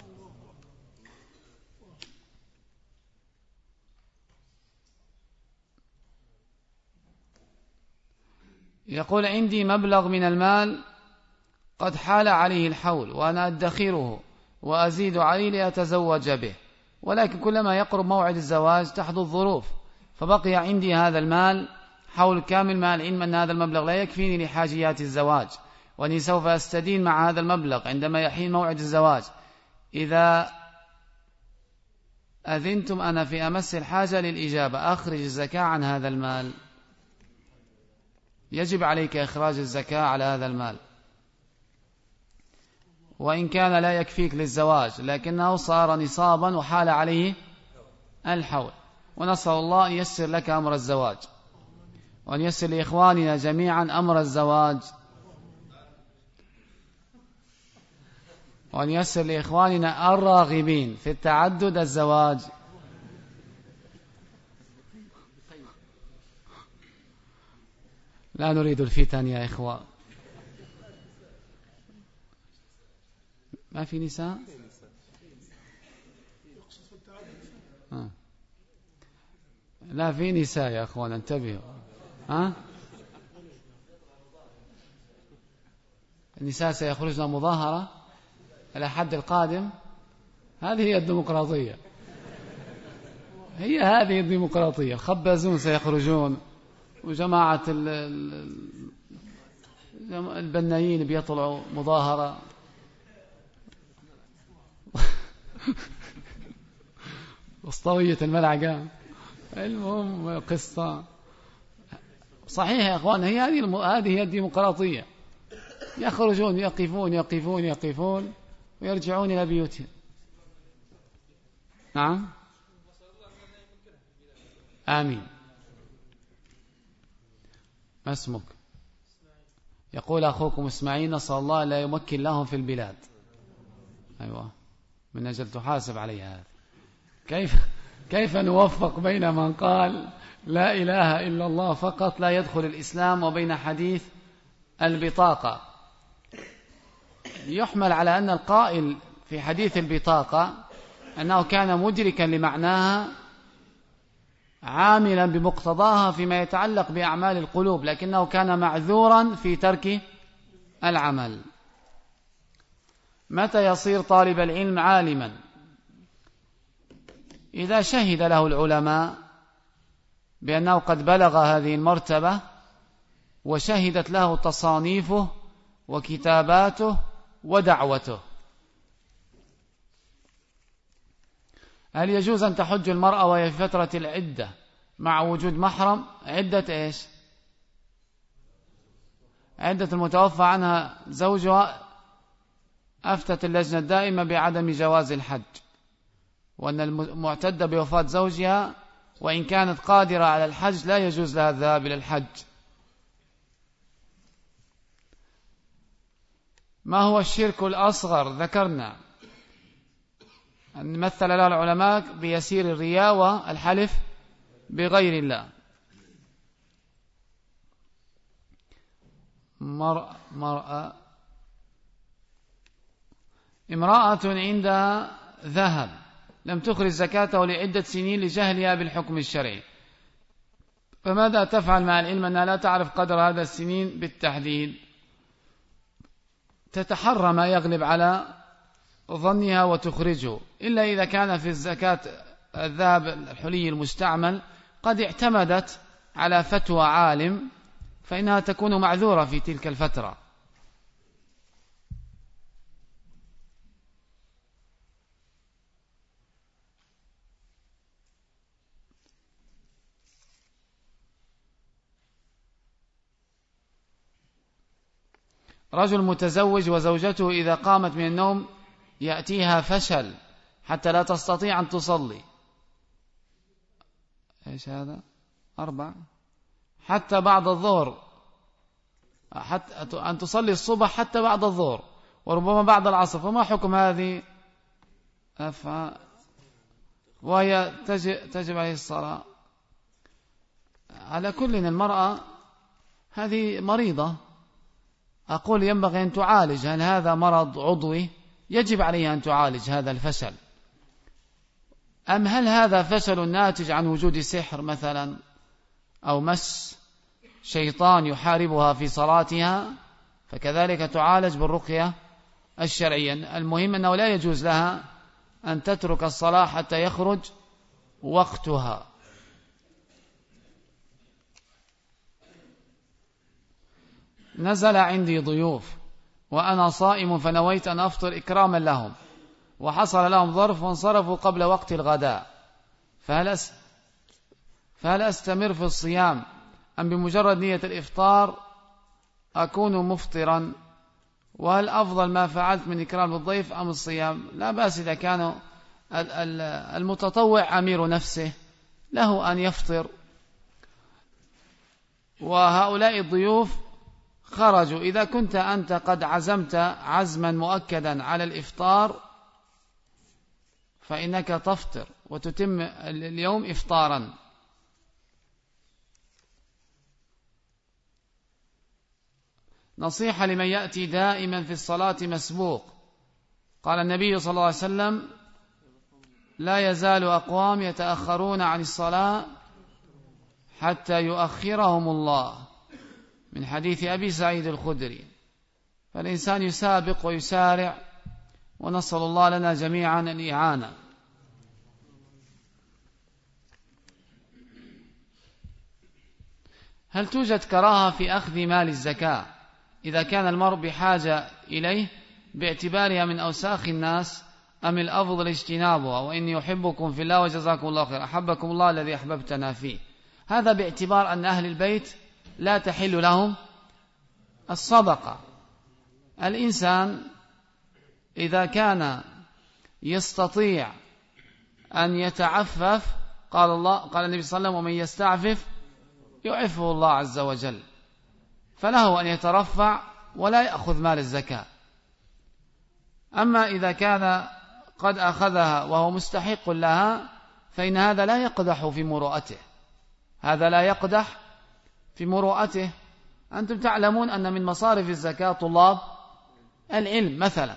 يقول عندي مبلغ من المال قد حال عليه الحول، وأنا أدخره وأزيد عليه لأتزوج به، ولكن كلما يقرب موعد الزواج تحدث ظروف، فبقي عندي هذا المال حول كامل مع العلم أن هذا المبلغ لا يكفيني لحاجيات الزواج، وأني سوف أستدين مع هذا المبلغ عندما يحين موعد الزواج. إذا أذنتم أنا في أمس الحاجة للإجابة، أخرج الزكاة عن هذا المال. يجب عليك إخراج الزكاة على هذا المال، وإن كان لا يكفيك للزواج لكنه صار نصابا وحال عليه الحول. ونسأل الله أن ييسر لك أمر الزواج، وأن ييسر لإخواننا جميعا أمر الزواج، وأن ييسر لإخواننا الراغبين في التعدد الزواج. لا نريد الفتن يا إخوان. ما في نساء؟ آه. لا في نساء يا أخوان، انتبهوا. ها؟ النساء سيخرجن مظاهرة الأحد القادم. هذه هي الديمقراطية، هي هذه الديمقراطية. الخبازون سيخرجون، وجماعة البنايين بيطلعوا مظاهرة. وسطوية الملعقة. المهم قصة صحيح يا أخوان، هي هذه الم... هذه هي الديمقراطية. يخرجون يقفون يقفون يقفون ويرجعون إلى بيوتهم. نعم آمين. ما اسمك؟ يقول أخوكم إسماعيل نسأل الله لا يمكن لهم في البلاد. أيوة، من أجل تحاسب علي هذا. كيف كيف نوفق بين من قال لا إله إلا الله فقط لا يدخل الإسلام وبين حديث البطاقة؟ يحمل على أن القائل في حديث البطاقة أنه كان مدركا لمعناها عاملا بمقتضاها فيما يتعلق بأعمال القلوب، لكنه كان معذورا في ترك العمل. متى يصير طالب العلم عالما؟ إذا شهد له العلماء بأنه قد بلغ هذه المرتبة، وشهدت له تصانيفه وكتاباته ودعوته. هل يجوز أن تحج المرأة وهي في فترة العدة مع وجود محرم؟ عدة إيش؟ عدة المتوفى عنها زوجها. أفتت اللجنة الدائمة بعدم جواز الحج، وأن المعتدة بوفاة زوجها وإن كانت قادرة على الحج لا يجوز لها الذهاب إلى الحج. ما هو الشرك الأصغر؟ ذكرنا أن مثل له العلماء بيسير الرياء والحلف بغير الله. مرأة, مرأة امرأة عندها ذهب لم تخرج زكاته لعدة سنين لجهلها بالحكم الشرعي، فماذا تفعل مع العلم أنها لا تعرف قدر هذا السنين بالتحديد؟ تتحرى ما يغلب على ظنها وتخرجه، إلا إذا كان في الزكاة الذهب الحلي المستعمل قد اعتمدت على فتوى عالم، فإنها تكون معذورة في تلك الفترة. رجل متزوج وزوجته إذا قامت من النوم يأتيها فشل حتى لا تستطيع أن تصلي. إيش هذا؟ أربع حتى بعد الظهر، حتى أن تصلي الصبح حتى بعد الظهر وربما بعد العصر، فما حكم هذه أفعال؟ وهي تجب, تجب عليه الصلاة. على كل المرأة هذه مريضة، أقول ينبغي أن تعالج. هل هذا مرض عضوي؟ يجب عليها أن تعالج هذا الفشل. أم هل هذا فشل ناتج عن وجود سحر مثلا أو مس شيطان يحاربها في صلاتها؟ فكذلك تعالج بالرقية الشرعية. المهم أنه لا يجوز لها أن تترك الصلاة حتى يخرج وقتها. نزل عندي ضيوف وأنا صائم فنويت أن أفطر إكراما لهم، وحصل لهم ظرف وانصرفوا قبل وقت الغداء، فهل أس... فهل أستمر في الصيام أم بمجرد نية الإفطار أكون مفطرا؟ وهل أفضل ما فعلت من إكرام الضيف أم الصيام؟ لا بأس إذا كان المتطوع أمير نفسه له أن يفطر، وهؤلاء الضيوف خرجوا. إذا كنت أنت قد عزمت عزما مؤكدا على الإفطار فإنك تفطر وتتم اليوم إفطارا. نصيحة لمن يأتي دائما في الصلاة مسبوق. قال النبي صلى الله عليه وسلم: لا يزال أقوام يتأخرون عن الصلاة حتى يؤخرهم الله، من حديث أبي سعيد الخدري. فالإنسان يسابق ويسارع، ونسأل الله لنا جميعا الإعانة. هل توجد كراهة في أخذ مال الزكاة إذا كان المرء بحاجة إليه باعتبارها من أوساخ الناس، أم الأفضل اجتنابها؟ وإني أحبكم في الله وجزاكم الله خير. أحبكم الله الذي أحببتنا فيه. هذا باعتبار أن أهل البيت لا تحل لهم الصدقة. الإنسان إذا كان يستطيع أن يتعفف، قال الله قال النبي صلى الله عليه وسلم: ومن يستعفف يعفه الله عز وجل، فله أن يترفع ولا يأخذ مال الزكاة. أما إذا كان قد أخذها وهو مستحق لها فإن هذا لا يقدح في مروءته، هذا لا يقدح في مروءته. أنتم تعلمون أن من مصارف الزكاة طلاب العلم مثلا،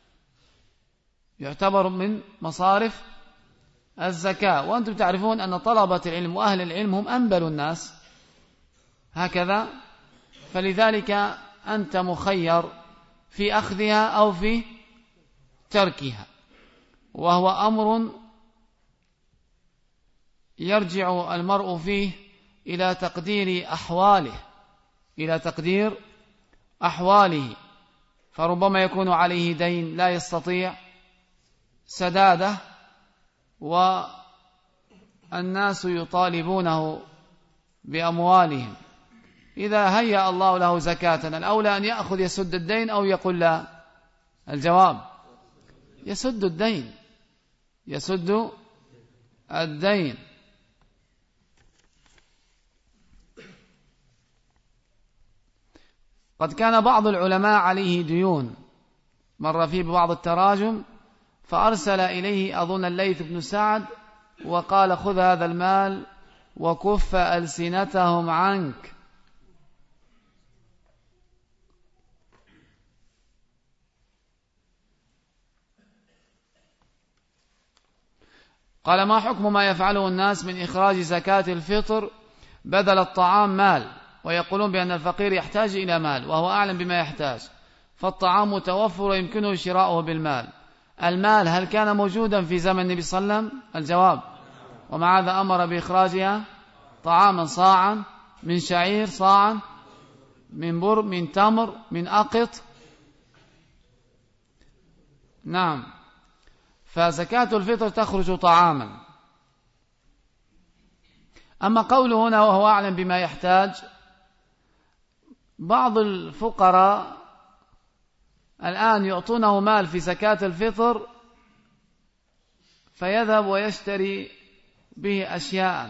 يعتبر من مصارف الزكاة، وأنتم تعرفون أن طلبة العلم وأهل العلم هم أنبل الناس هكذا، فلذلك أنت مخير في أخذها أو في تركها، وهو أمر يرجع المرء فيه إلى تقدير أحواله إلى تقدير أحواله فربما يكون عليه دين لا يستطيع سداده، والناس يطالبونه بأموالهم. إذا هيأ الله له زكاة الأولى أن يأخذ يسد الدين أو يقول لا؟ الجواب: يسد الدين، يسد الدين. قد كان بعض العلماء عليه ديون، مر فيه ببعض التراجم، فأرسل إليه أظن الليث بن سعد وقال: خذ هذا المال وكف ألسنتهم عنك. قال: ما حكم ما يفعله الناس من إخراج زكاة الفطر بدل الطعام مال، ويقولون بأن الفقير يحتاج إلى مال وهو أعلم بما يحتاج، فالطعام متوفر ويمكنه شراؤه بالمال. المال هل كان موجودا في زمن النبي صلى الله عليه وسلم؟ الجواب: ومع هذا أمر بإخراجها طعاما، صاعا من شعير، صاعا من بر، من تمر، من أقط. نعم، فزكاة الفطر تخرج طعاما. أما قوله هنا وهو أعلم بما يحتاج، بعض الفقراء الآن يعطونه مال في زكاة الفطر فيذهب ويشتري به أشياء،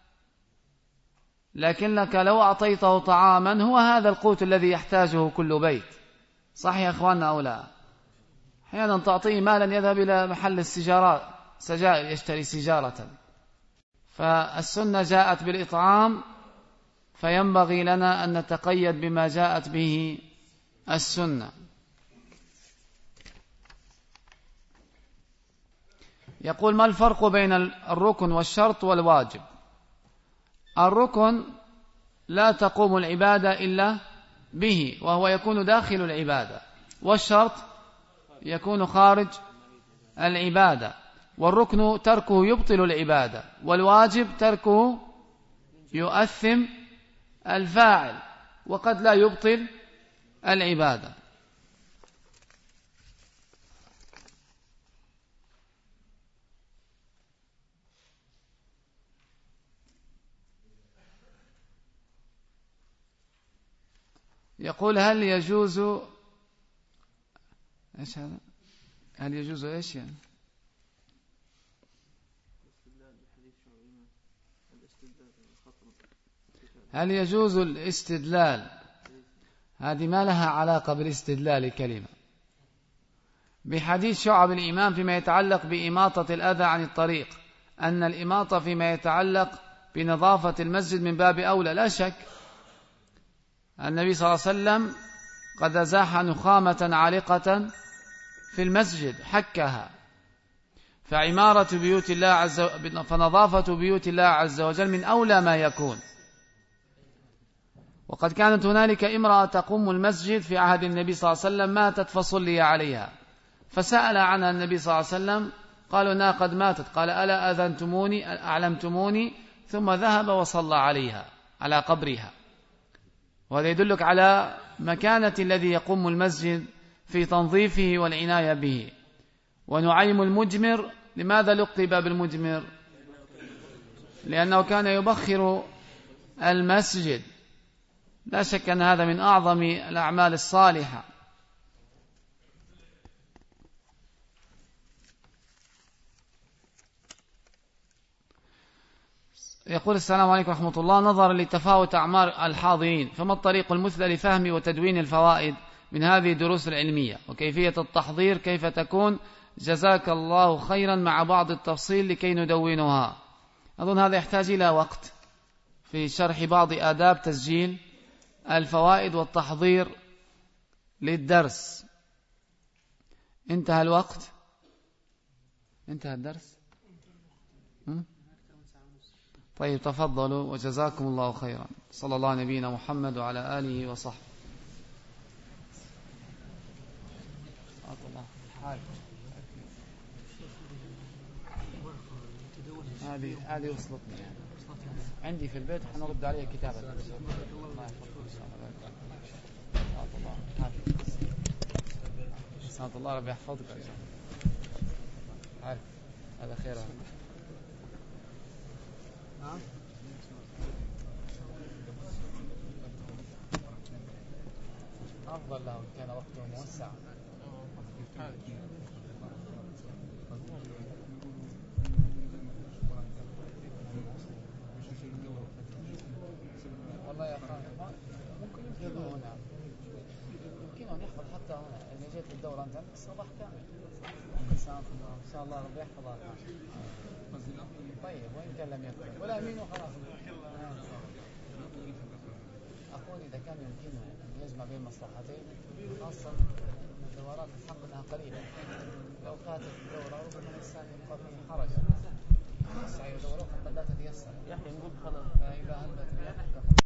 لكنك لو أعطيته طعاما هو هذا القوت الذي يحتاجه كل بيت. صح يا أخواننا أو لا؟ أحيانا تعطيه مالا يذهب إلى محل السجارات سجائر يشتري سجارة. فالسنة جاءت بالإطعام، فينبغي لنا أن نتقيد بما جاءت به السنة. يقول: ما الفرق بين الركن والشرط والواجب؟ الركن لا تقوم العبادة إلا به، وهو يكون داخل العبادة، والشرط يكون خارج العبادة، والركن تركه يبطل العبادة، والواجب تركه يؤثم الفاعل، وقد لا يبطل العبادة. يقول هل يجوز ايش هذا؟ هل يجوز ايش يعني؟ هل يجوز الاستدلال؟ هذه ما لها علاقة بالاستدلال كلمة. بحديث شعب الإيمان فيما يتعلق بإماطة الأذى عن الطريق، أن الإماطة فيما يتعلق بنظافة المسجد من باب أولى. لا شك النبي صلى الله عليه وسلم قد أزاح نخامة عالقة في المسجد حكها، فعمارة بيوت الله عز وجل فنظافة بيوت الله عز وجل من أولى ما يكون. وقد كانت هنالك امرأة تقوم المسجد في عهد النبي صلى الله عليه وسلم، ماتت فصلي عليها، فسأل عنها النبي صلى الله عليه وسلم، قالوا انها قد ماتت، قال ألا أذنتموني أعلمتموني، ثم ذهب وصلى عليها على قبرها. وهذا يدلك على مكانة الذي يقوم المسجد في تنظيفه والعناية به. ونعيم المجمر لماذا لقب بالمجمر؟ لأنه كان يبخر المسجد. لا شك أن هذا من أعظم الأعمال الصالحة. يقول السلام عليكم ورحمة الله، نظرا لتفاوت أعمار الحاضرين فما الطريق المثلى لفهم وتدوين الفوائد من هذه الدروس العلمية وكيفية التحضير كيف تكون؟ جزاك الله خيرا، مع بعض التفصيل لكي ندونها. أظن هذا يحتاج إلى وقت في شرح بعض آداب تسجيل الفوائد والتحضير للدرس. انتهى الوقت؟ انتهى الدرس؟ م? طيب تفضلوا وجزاكم الله خيرا. صلى الله على نبينا محمد وعلى آله وصحبه. هذه هذه وصلتني يعني. عندي في البيت حنرد عليه كتابة. الله يحفظك. الله ربي يحفظك. عارف هذا خير. نعم. أفضل لهم كان وقته موسع. والله يا أخوان ممكن يمكنه هنا يمكنه أن يحفظ حتى هنا إذا جيت الدورة أنت عندك الصباح كامل. إن شاء الله ربي يحفظها. طيب وإن كان لم يكن ولا أمين وخلاص. أقول إذا كان يمكنه أن يجمع بين مصلحتين، خاصة أن الدورات الحق أنها قليلة. لو فاتت الدورة ربما الإنسان يبقى فيه حرج. السعي ودوره قد لا تتيسر. يحيى نقول خلاص. فإذا هلت